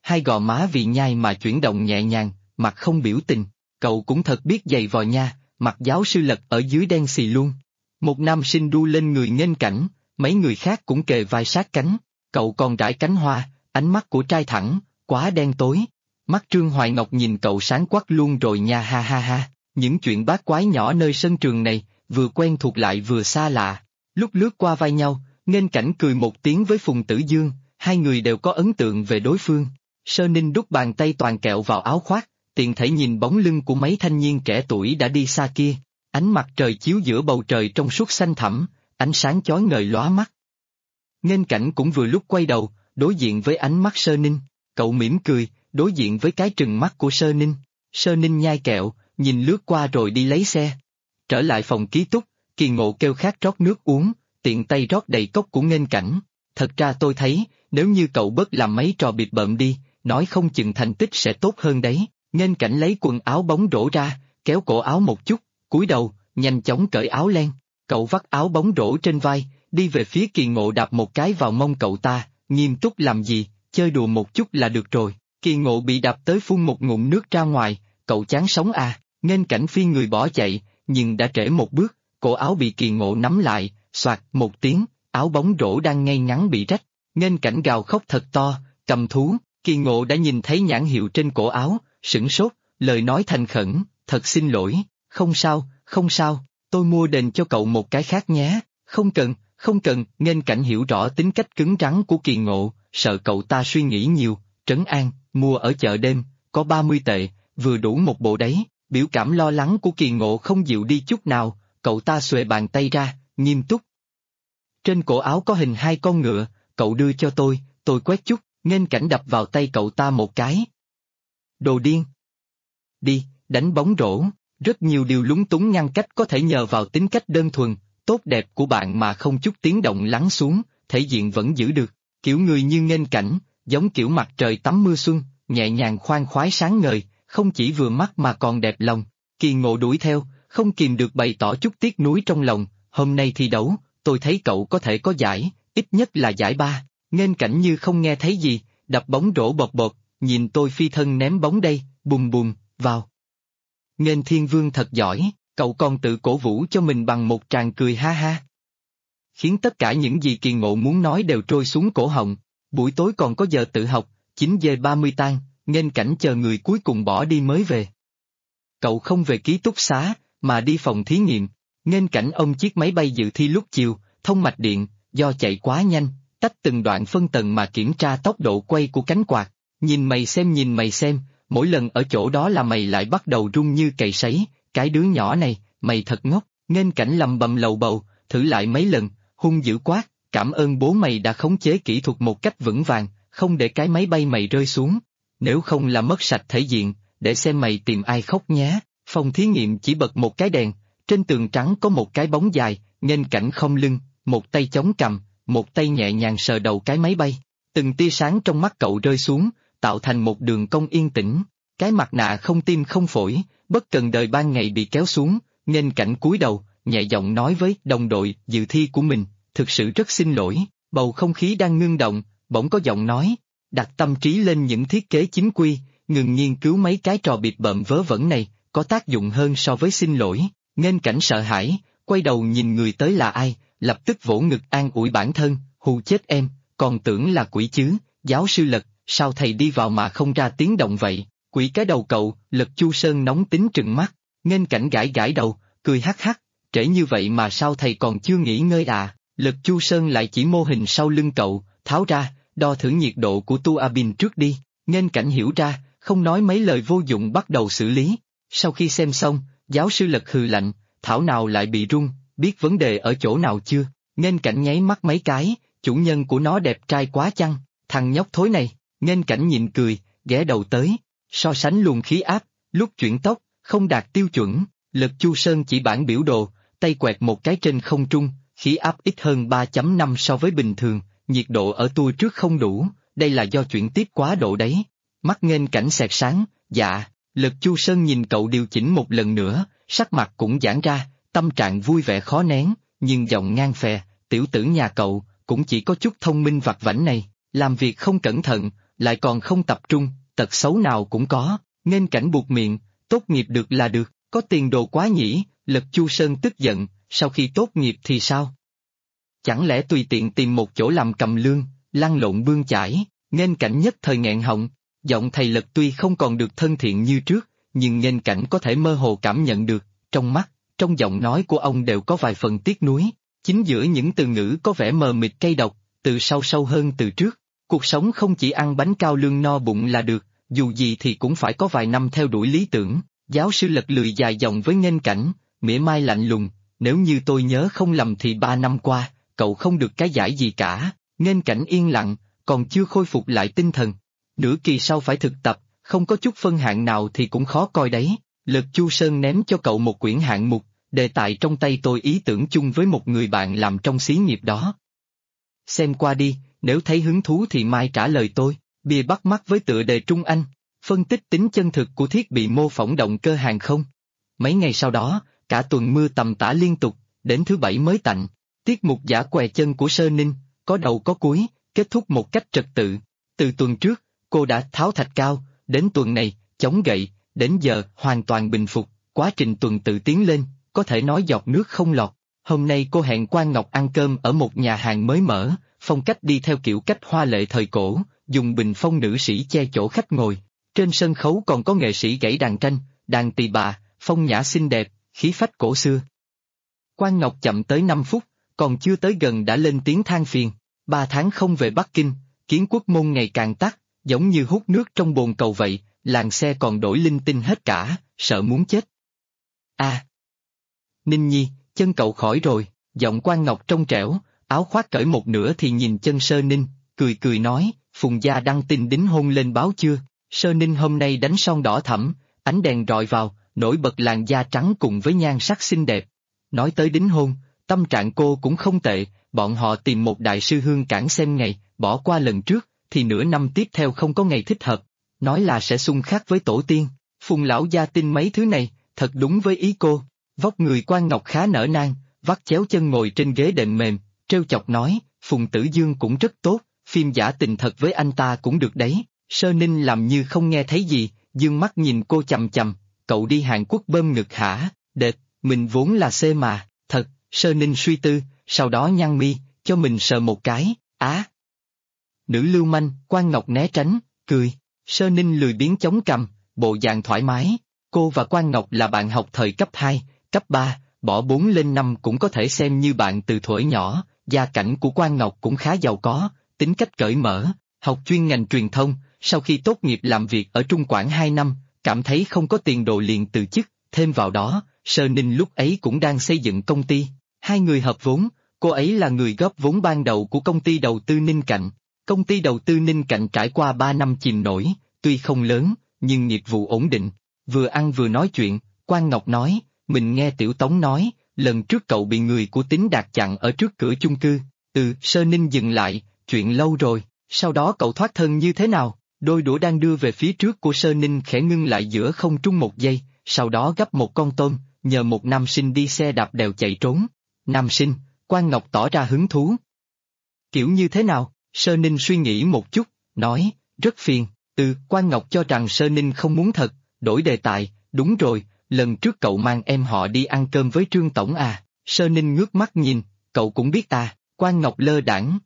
hai gò má vì nhai mà chuyển động nhẹ nhàng, mặt không biểu tình. Cậu cũng thật biết giày vò nha, mặt giáo sư Lật ở dưới đen xì luôn. Một nam sinh đu lên người nghênh cảnh, mấy người khác cũng kề vai sát cánh. Cậu còn rải cánh hoa, ánh mắt của trai thẳng, quá đen tối. Mắt Trương Hoài Ngọc nhìn cậu sáng quắc luôn rồi nha ha ha ha. Những chuyện bát quái nhỏ nơi sân trường này, vừa quen thuộc lại vừa xa lạ. Lúc lướt qua vai nhau, nghênh cảnh cười một tiếng với Phùng Tử Dương, hai người đều có ấn tượng về đối phương. Sơ Ninh đút bàn tay toàn kẹo vào áo khoác, tiện thể nhìn bóng lưng của mấy thanh niên trẻ tuổi đã đi xa kia. Ánh mặt trời chiếu giữa bầu trời trong suốt xanh thẳm, ánh sáng chói ngời lóa mắt. Nghênh cảnh cũng vừa lúc quay đầu, đối diện với ánh mắt Sơ Ninh. Cậu mỉm cười, đối diện với cái trừng mắt của Sơ Ninh. Sơ Ninh nhai kẹo, nhìn lướt qua rồi đi lấy xe. Trở lại phòng ký túc, Kỳ Ngộ kêu khát rót nước uống, tiện tay rót đầy cốc của nghênh cảnh. Thật ra tôi thấy, nếu như cậu bớt làm mấy trò bịp bợm đi, nói không chừng thành tích sẽ tốt hơn đấy. Nghênh cảnh lấy quần áo bóng rổ ra, kéo cổ áo một chút, cúi đầu, nhanh chóng cởi áo len. Cậu vắt áo bóng rổ trên vai, đi về phía Kỳ Ngộ đạp một cái vào mông cậu ta, nghiêm túc làm gì, chơi đùa một chút là được rồi. Kỳ Ngộ bị đạp tới phun một ngụm nước ra ngoài, cậu chán sống à, nghênh cảnh phi người bỏ chạy, nhưng đã trễ một bước, cổ áo bị Kỳ Ngộ nắm lại, soạt một tiếng, áo bóng rổ đang ngay ngắn bị rách. Nghênh cảnh gào khóc thật to, cầm thú. Kỳ Ngộ đã nhìn thấy nhãn hiệu trên cổ áo, sửng sốt, lời nói thành khẩn, thật xin lỗi, không sao, không sao, tôi mua đền cho cậu một cái khác nhé, không cần, không cần. Nghênh cảnh hiểu rõ tính cách cứng rắn của Kỳ Ngộ, sợ cậu ta suy nghĩ nhiều, trấn an, mua ở chợ đêm, có 30 tệ, vừa đủ một bộ đấy. Biểu cảm lo lắng của Kỳ Ngộ không dịu đi chút nào, cậu ta xuề bàn tay ra, nghiêm túc. Trên cổ áo có hình hai con ngựa, cậu đưa cho tôi quét chút. Nghênh cảnh đập vào tay cậu ta một cái. Đồ điên! Đi, đánh bóng rổ, rất nhiều điều lúng túng ngăn cách có thể nhờ vào tính cách đơn thuần, tốt đẹp của bạn mà không chút tiếng động lắng xuống, thể diện vẫn giữ được. Kiểu người như nghênh cảnh, giống kiểu mặt trời tắm mưa xuân, nhẹ nhàng khoan khoái sáng ngời, không chỉ vừa mắt mà còn đẹp lòng. Kỳ Ngộ đuổi theo, không kìm được bày tỏ chút tiếc nuối trong lòng, hôm nay thi đấu, tôi thấy cậu có thể có giải, ít nhất là giải 3. Nghênh cảnh như không nghe thấy gì, đập bóng rổ bột bột, nhìn tôi phi thân ném bóng đây, bùm bùm, vào. Nghênh Thiên Vương thật giỏi, cậu còn tự cổ vũ cho mình bằng một tràng cười ha ha. Khiến tất cả những gì Kỳ Ngộ muốn nói đều trôi xuống cổ họng. Buổi tối còn có giờ tự học, 9:30 tan, nghênh cảnh chờ người cuối cùng bỏ đi mới về. Cậu không về ký túc xá, mà đi phòng thí nghiệm. Nghênh cảnh ôm chiếc máy bay dự thi lúc chiều, thông mạch điện, do chạy quá nhanh, tách từng đoạn phân tầng mà kiểm tra tốc độ quay của cánh quạt. Nhìn mày xem, mỗi lần ở chỗ đó là mày lại bắt đầu rung như cày sấy, cái đứa nhỏ này, mày thật ngốc. Nghênh cảnh lầm bầm lầu bầu, thử lại mấy lần, hung dữ quát, cảm ơn bố mày đã khống chế kỹ thuật một cách vững vàng, không để cái máy bay mày rơi xuống. Nếu không là mất sạch thể diện, để xem mày tìm ai khóc nhé. Phòng thí nghiệm chỉ bật một cái đèn, trên tường trắng có một cái bóng dài, nghênh cảnh không lưng, một tay chống cằm, một tay nhẹ nhàng sờ đầu cái máy bay. Từng tia sáng trong mắt cậu rơi xuống, tạo thành một đường cong yên tĩnh. Cái mặt nạ không tim không phổi, bất cần đời ban ngày bị kéo xuống, nghênh cảnh cúi đầu, nhẹ giọng nói với đồng đội dự thi của mình, thực sự rất xin lỗi. Bầu không khí đang ngưng động, bỗng có giọng nói, đặt tâm trí lên những thiết kế chính quy, ngừng nghiên cứu mấy cái trò bịp bợm vớ vẩn này, có tác dụng hơn so với xin lỗi. Nghênh cảnh sợ hãi, quay đầu nhìn người tới là ai, lập tức vỗ ngực an ủi bản thân, hù chết em, còn tưởng là quỷ chứ, giáo sư Lật, sao thầy đi vào mà không ra tiếng động vậy? Quỷ cái đầu cậu, Lật Chu Sơn nóng tính trừng mắt. Nghênh cảnh gãi gãi đầu, cười hắc hắc, trễ như vậy mà sao thầy còn chưa nghỉ ngơi à? Lật Chu Sơn lại chỉ mô hình sau lưng cậu, tháo ra, đo thử nhiệt độ của tua bin trước đi. Nghênh cảnh hiểu ra, không nói mấy lời vô dụng bắt đầu xử lý. Sau khi xem xong, giáo sư Lật hừ lạnh, thảo nào lại bị rung, biết vấn đề ở chỗ nào chưa? Nghênh cảnh nháy mắt mấy cái, chủ nhân của nó đẹp trai quá chăng? Thằng nhóc thối này. Nghênh cảnh nhịn cười, ghé đầu tới, so sánh luồng khí áp, lúc chuyển tốc, không đạt tiêu chuẩn. Lật Chu Sơn chỉ bản biểu đồ, tay quẹt một cái trên không trung, khí áp ít hơn 3.5 so với bình thường, nhiệt độ ở tua trước không đủ, đây là do chuyển tiếp quá độ đấy. Mắt nghênh cảnh xẹt sáng, dạ. Lật Chu Sơn nhìn cậu điều chỉnh một lần nữa, sắc mặt cũng giãn ra, tâm trạng vui vẻ khó nén, nhưng giọng ngang phè, tiểu tử nhà cậu, cũng chỉ có chút thông minh vặt vãnh này, làm việc không cẩn thận, lại còn không tập trung, tật xấu nào cũng có, Nghênh Cảnh buộc miệng, tốt nghiệp được là được, có tiền đồ quá nhỉ, Lật Chu Sơn tức giận, sau khi tốt nghiệp thì sao? Chẳng lẽ tùy tiện tìm một chỗ làm cầm lương, lăn lộn bươn chải, Nghênh Cảnh nhất thời nghẹn họng, giọng thầy Lật tuy không còn được thân thiện như trước, nhưng Nghênh Cảnh có thể mơ hồ cảm nhận được, trong mắt, trong giọng nói của ông đều có vài phần tiếc nuối, chính giữa những từ ngữ có vẻ mờ mịt cay độc, từ sâu sâu hơn từ trước. Cuộc sống không chỉ ăn bánh cao lương no bụng là được, dù gì thì cũng phải có vài năm theo đuổi lý tưởng. Giáo sư Lật lười dài dòng với Nghênh Cảnh, mỉa mai lạnh lùng, nếu như tôi nhớ không lầm thì 3 năm qua, cậu không được cái giải gì cả. Nghênh Cảnh yên lặng, còn chưa khôi phục lại tinh thần. Nửa kỳ sau phải thực tập, không có chút phân hạng nào thì cũng khó coi đấy. Lật Chu Sơn ném cho cậu một quyển hạng mục, đề tài trong tay tôi ý tưởng chung với một người bạn làm trong xí nghiệp đó. Xem qua đi, nếu thấy hứng thú thì mai trả lời tôi. Bìa bắt mắt với tựa đề Trung Anh, phân tích tính chân thực của thiết bị mô phỏng động cơ hàng không. Mấy ngày sau đó, cả tuần mưa tầm tã liên tục, đến thứ Bảy mới tạnh. Tiết mục giả què chân của Sơ Ninh, có đầu có cuối, kết thúc một cách trật tự. Từ tuần trước, cô đã tháo thạch cao, đến tuần này, chống gậy, đến giờ hoàn toàn bình phục, quá trình tuần tự tiến lên, có thể nói giọt nước không lọt. Hôm nay cô hẹn Quang Ngọc ăn cơm ở một nhà hàng mới mở, phong cách đi theo kiểu cách hoa lệ thời cổ, dùng bình phong nữ sĩ che chỗ khách ngồi. Trên sân khấu còn có nghệ sĩ gảy đàn tranh, đàn tỳ bà, phong nhã xinh đẹp, khí phách cổ xưa. Quang Ngọc chậm tới 5 phút, còn chưa tới gần đã lên tiếng than phiền. 3 tháng không về Bắc Kinh, Kiến Quốc môn ngày càng tắc, giống như hút nước trong bồn cầu vậy, làn xe còn đổi linh tinh hết cả, sợ muốn chết. À! Ninh Nhi, chân cậu khỏi rồi, giọng Quang Ngọc trong trẻo, áo khoác cởi một nửa thì nhìn chân Sơ Ninh, cười cười nói, Phùng gia đăng tin đính hôn lên báo chưa? Sơ Ninh hôm nay đánh son đỏ thẫm, ánh đèn rọi vào, nổi bật làn da trắng cùng với nhan sắc xinh đẹp. Nói tới đính hôn, tâm trạng cô cũng không tệ, bọn họ tìm một đại sư hương cảng xem ngày, bỏ qua lần trước, thì nửa năm tiếp theo không có ngày thích hợp, nói là sẽ xung khắc với tổ tiên. Phùng lão gia tin mấy thứ này, thật đúng với ý cô. Vóc người Quang Ngọc khá nở nang, vắt chéo chân ngồi trên ghế đệm mềm, trêu chọc nói, Phùng Tử Dương cũng rất tốt, phim giả tình thật với anh ta cũng được đấy. Sơ Ninh làm như không nghe thấy gì, dương mắt nhìn cô chằm chằm, cậu đi Hàn Quốc bơm ngực hả? Đệt, mình vốn là C mà, thật. Sơ Ninh suy tư, sau đó nhăn mi, cho mình sờ một cái, á. Nữ lưu manh, Quang Ngọc né tránh, cười. Sơ Ninh lười biếng chống cằm, bộ dạng thoải mái. Cô và Quang Ngọc là bạn học thời cấp 2, cấp 3, bỏ 4 lên 5 cũng có thể xem như bạn từ thuở nhỏ. Gia cảnh của Quang Ngọc cũng khá giàu có, tính cách cởi mở, học chuyên ngành truyền thông, sau khi tốt nghiệp làm việc ở Trung Quảng 2 năm, cảm thấy không có tiền đồ liền từ chức, thêm vào đó, Sơ Ninh lúc ấy cũng đang xây dựng công ty. Hai người hợp vốn, cô ấy là người góp vốn ban đầu của công ty đầu tư Ninh Cạnh. Công ty đầu tư Ninh Cạnh trải qua 3 năm chìm nổi, tuy không lớn, nhưng nghiệp vụ ổn định. Vừa ăn vừa nói chuyện, Quang Ngọc nói, mình nghe Tiểu Tống nói, lần trước cậu bị người của Tín Đạt chặn ở trước cửa chung cư. Sơ Ninh dừng lại, chuyện lâu rồi, sau đó cậu thoát thân như thế nào? Đôi đũa đang đưa về phía trước của Sơ Ninh khẽ ngưng lại giữa không trung một giây, sau đó gắp một con tôm, nhờ một nam sinh đi xe đạp đèo chạy trốn. Nam sinh, Quang Ngọc tỏ ra hứng thú. Kiểu như thế nào? Sơ Ninh suy nghĩ một chút, nói, rất phiền. Quang Ngọc cho rằng Sơ Ninh không muốn thật, đổi đề tài, đúng rồi, lần trước cậu mang em họ đi ăn cơm với Trương Tổng à? Sơ Ninh ngước mắt nhìn, cậu cũng biết à? Quang Ngọc lơ đãng.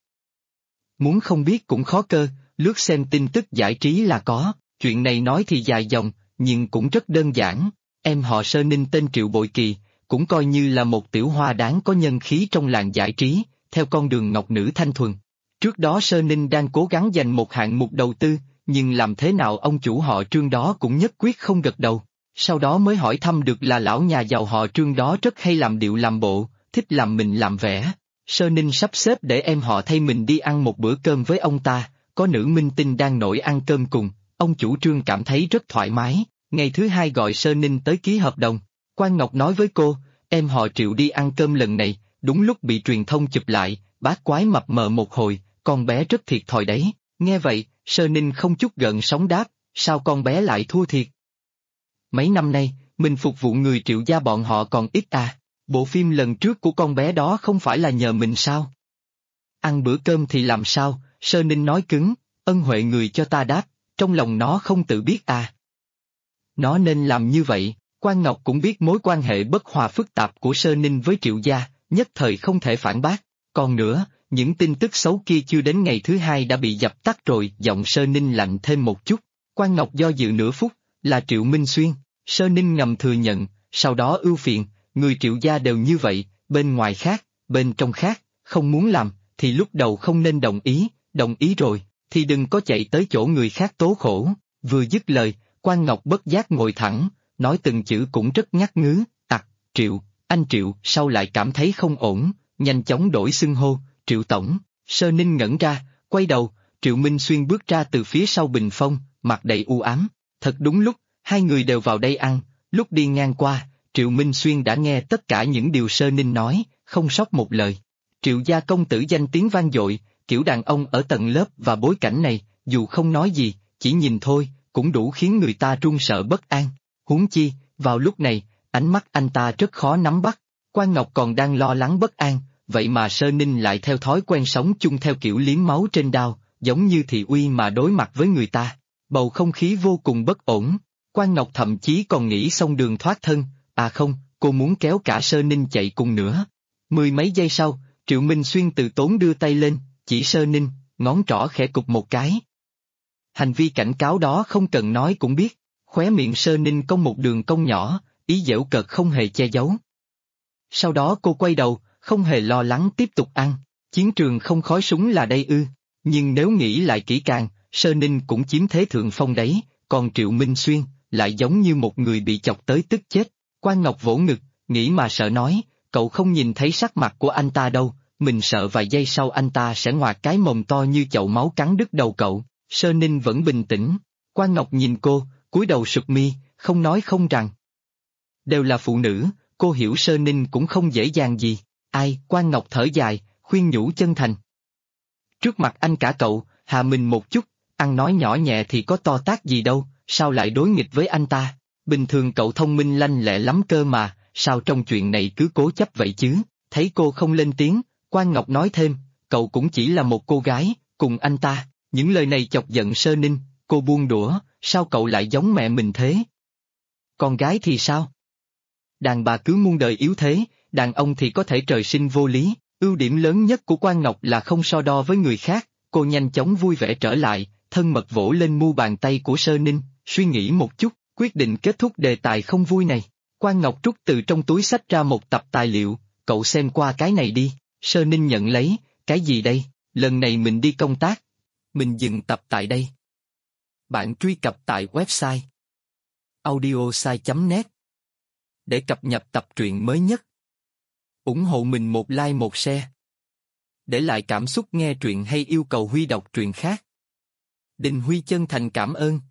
Muốn không biết cũng khó cơ, lướt xem tin tức giải trí là có, chuyện này nói thì dài dòng, nhưng cũng rất đơn giản. Em họ Sơ Ninh tên Triệu Bội Kỳ, cũng coi như là một tiểu hoa đáng có nhân khí trong làng giải trí, theo con đường ngọc nữ thanh thuần. Trước đó Sơ Ninh đang cố gắng giành một hạng mục đầu tư, nhưng làm thế nào ông chủ họ Trương đó cũng nhất quyết không gật đầu. Sau đó mới hỏi thăm được là lão nhà giàu họ Trương đó rất hay làm điệu làm bộ, thích làm mình làm vẻ. Sơ Ninh sắp xếp để em họ thay mình đi ăn một bữa cơm với ông ta, có nữ minh tinh đang nổi ăn cơm cùng, ông chủ Trương cảm thấy rất thoải mái, ngày thứ hai gọi Sơ Ninh tới ký hợp đồng. Quang Ngọc nói với cô, em họ Triệu đi ăn cơm lần này, đúng lúc bị truyền thông chụp lại, bát quái mập mờ một hồi, con bé rất thiệt thòi đấy. Nghe vậy, Sơ Ninh không chút gợn sóng đáp, sao con bé lại thua thiệt? Mấy năm nay, mình phục vụ người Triệu gia bọn họ còn ít à, bộ phim lần trước của con bé đó không phải là nhờ mình sao? Ăn bữa cơm thì làm sao? Sơ Ninh nói cứng, ân huệ người cho ta đáp, trong lòng nó không tự biết à. Nó nên làm như vậy. Quan Ngọc cũng biết mối quan hệ bất hòa phức tạp của Sơ Ninh với Triệu gia, nhất thời không thể phản bác. Còn nữa, những tin tức xấu kia chưa đến ngày thứ hai đã bị dập tắt rồi. Giọng Sơ Ninh lạnh thêm một chút. Quan Ngọc do dự nửa phút, là Triệu Minh Xuyên. Sơ Ninh ngầm thừa nhận, sau đó ưu phiền, người Triệu gia đều như vậy, bên ngoài khác, bên trong khác, không muốn làm, thì lúc đầu không nên đồng ý rồi, thì đừng có chạy tới chỗ người khác tố khổ. Vừa dứt lời, Quan Ngọc bất giác ngồi thẳng, nói từng chữ cũng rất ngắt ngứ, Triệu, anh Triệu, sau lại cảm thấy không ổn, nhanh chóng đổi xưng hô, Triệu Tổng. Sơ Ninh ngẩn ra, quay đầu, Triệu Minh Xuyên bước ra từ phía sau bình phong, mặt đầy u ám. Thật đúng lúc, hai người đều vào đây ăn, lúc đi ngang qua, Triệu Minh Xuyên đã nghe tất cả những điều Sơ Ninh nói, không sót một lời. Triệu gia công tử danh tiếng vang dội, kiểu đàn ông ở tầng lớp và bối cảnh này, dù không nói gì, chỉ nhìn thôi, cũng đủ khiến người ta run sợ bất an. Huống chi, vào lúc này, ánh mắt anh ta rất khó nắm bắt. Quan Ngọc còn đang lo lắng bất an, vậy mà Sơ Ninh lại theo thói quen sống chung theo kiểu liếm máu trên đao, giống như thị uy mà đối mặt với người ta. Bầu không khí vô cùng bất ổn. Quan Ngọc thậm chí còn nghĩ xong đường thoát thân, không, cô muốn kéo cả Sơ Ninh chạy cùng nữa. Mười mấy giây sau, Triệu Minh Xuyên từ tốn đưa tay lên, chỉ Sơ Ninh, ngón trỏ khẽ cụp một cái. Hành vi cảnh cáo đó không cần nói cũng biết, khóe miệng Sơ Ninh cong một đường cong nhỏ, ý giễu cợt không hề che giấu. Sau đó cô quay đầu, không hề lo lắng tiếp tục ăn, chiến trường không khói súng là đây ư, nhưng nếu nghĩ lại kỹ càng, Sơ Ninh cũng chiếm thế thượng phong đấy, còn Triệu Minh Xuyên, lại giống như một người bị chọc tới tức chết. Quan Ngọc vỗ ngực, nghĩ mà sợ nói, cậu không nhìn thấy sắc mặt của anh ta đâu, mình sợ vài giây sau anh ta sẽ ngoạc cái mồm to như chậu máu cắn đứt đầu cậu. Sơ Ninh vẫn bình tĩnh. Quan Ngọc nhìn cô, cúi đầu sụp mi, không nói không rằng. Đều là phụ nữ, cô hiểu Sơ Ninh cũng không dễ dàng gì. Quan Ngọc thở dài, khuyên nhủ chân thành. Trước mặt anh cả cậu, hạ mình một chút, ăn nói nhỏ nhẹ thì có to tát gì đâu, sao lại đối nghịch với anh ta? Bình thường cậu thông minh lanh lẹ lắm cơ mà, sao trong chuyện này cứ cố chấp vậy chứ? Thấy cô không lên tiếng, Quan Ngọc nói thêm, cậu cũng chỉ là một cô gái, cùng anh ta. Những lời này chọc giận Sơ Ninh, cô buông đũa, sao cậu lại giống mẹ mình thế? Con gái thì sao? Đàn bà cứ muôn đời yếu thế, đàn ông thì có thể trời sinh vô lý. Ưu điểm lớn nhất của Quan Ngọc là không so đo với người khác, cô nhanh chóng vui vẻ trở lại, thân mật vỗ lên mu bàn tay của Sơ Ninh, suy nghĩ một chút, quyết định kết thúc đề tài không vui này. Quan Ngọc rút từ trong túi xách ra một tập tài liệu, cậu xem qua cái này đi. Sơ Ninh nhận lấy, cái gì đây? Lần này mình đi công tác. Mình dừng tập tại đây. Bạn truy cập tại website audiosai.net để cập nhật tập truyện mới nhất. Ủng hộ mình một like một share. Để lại cảm xúc nghe truyện hay yêu cầu Huy đọc truyện khác. Đình Huy chân thành cảm ơn.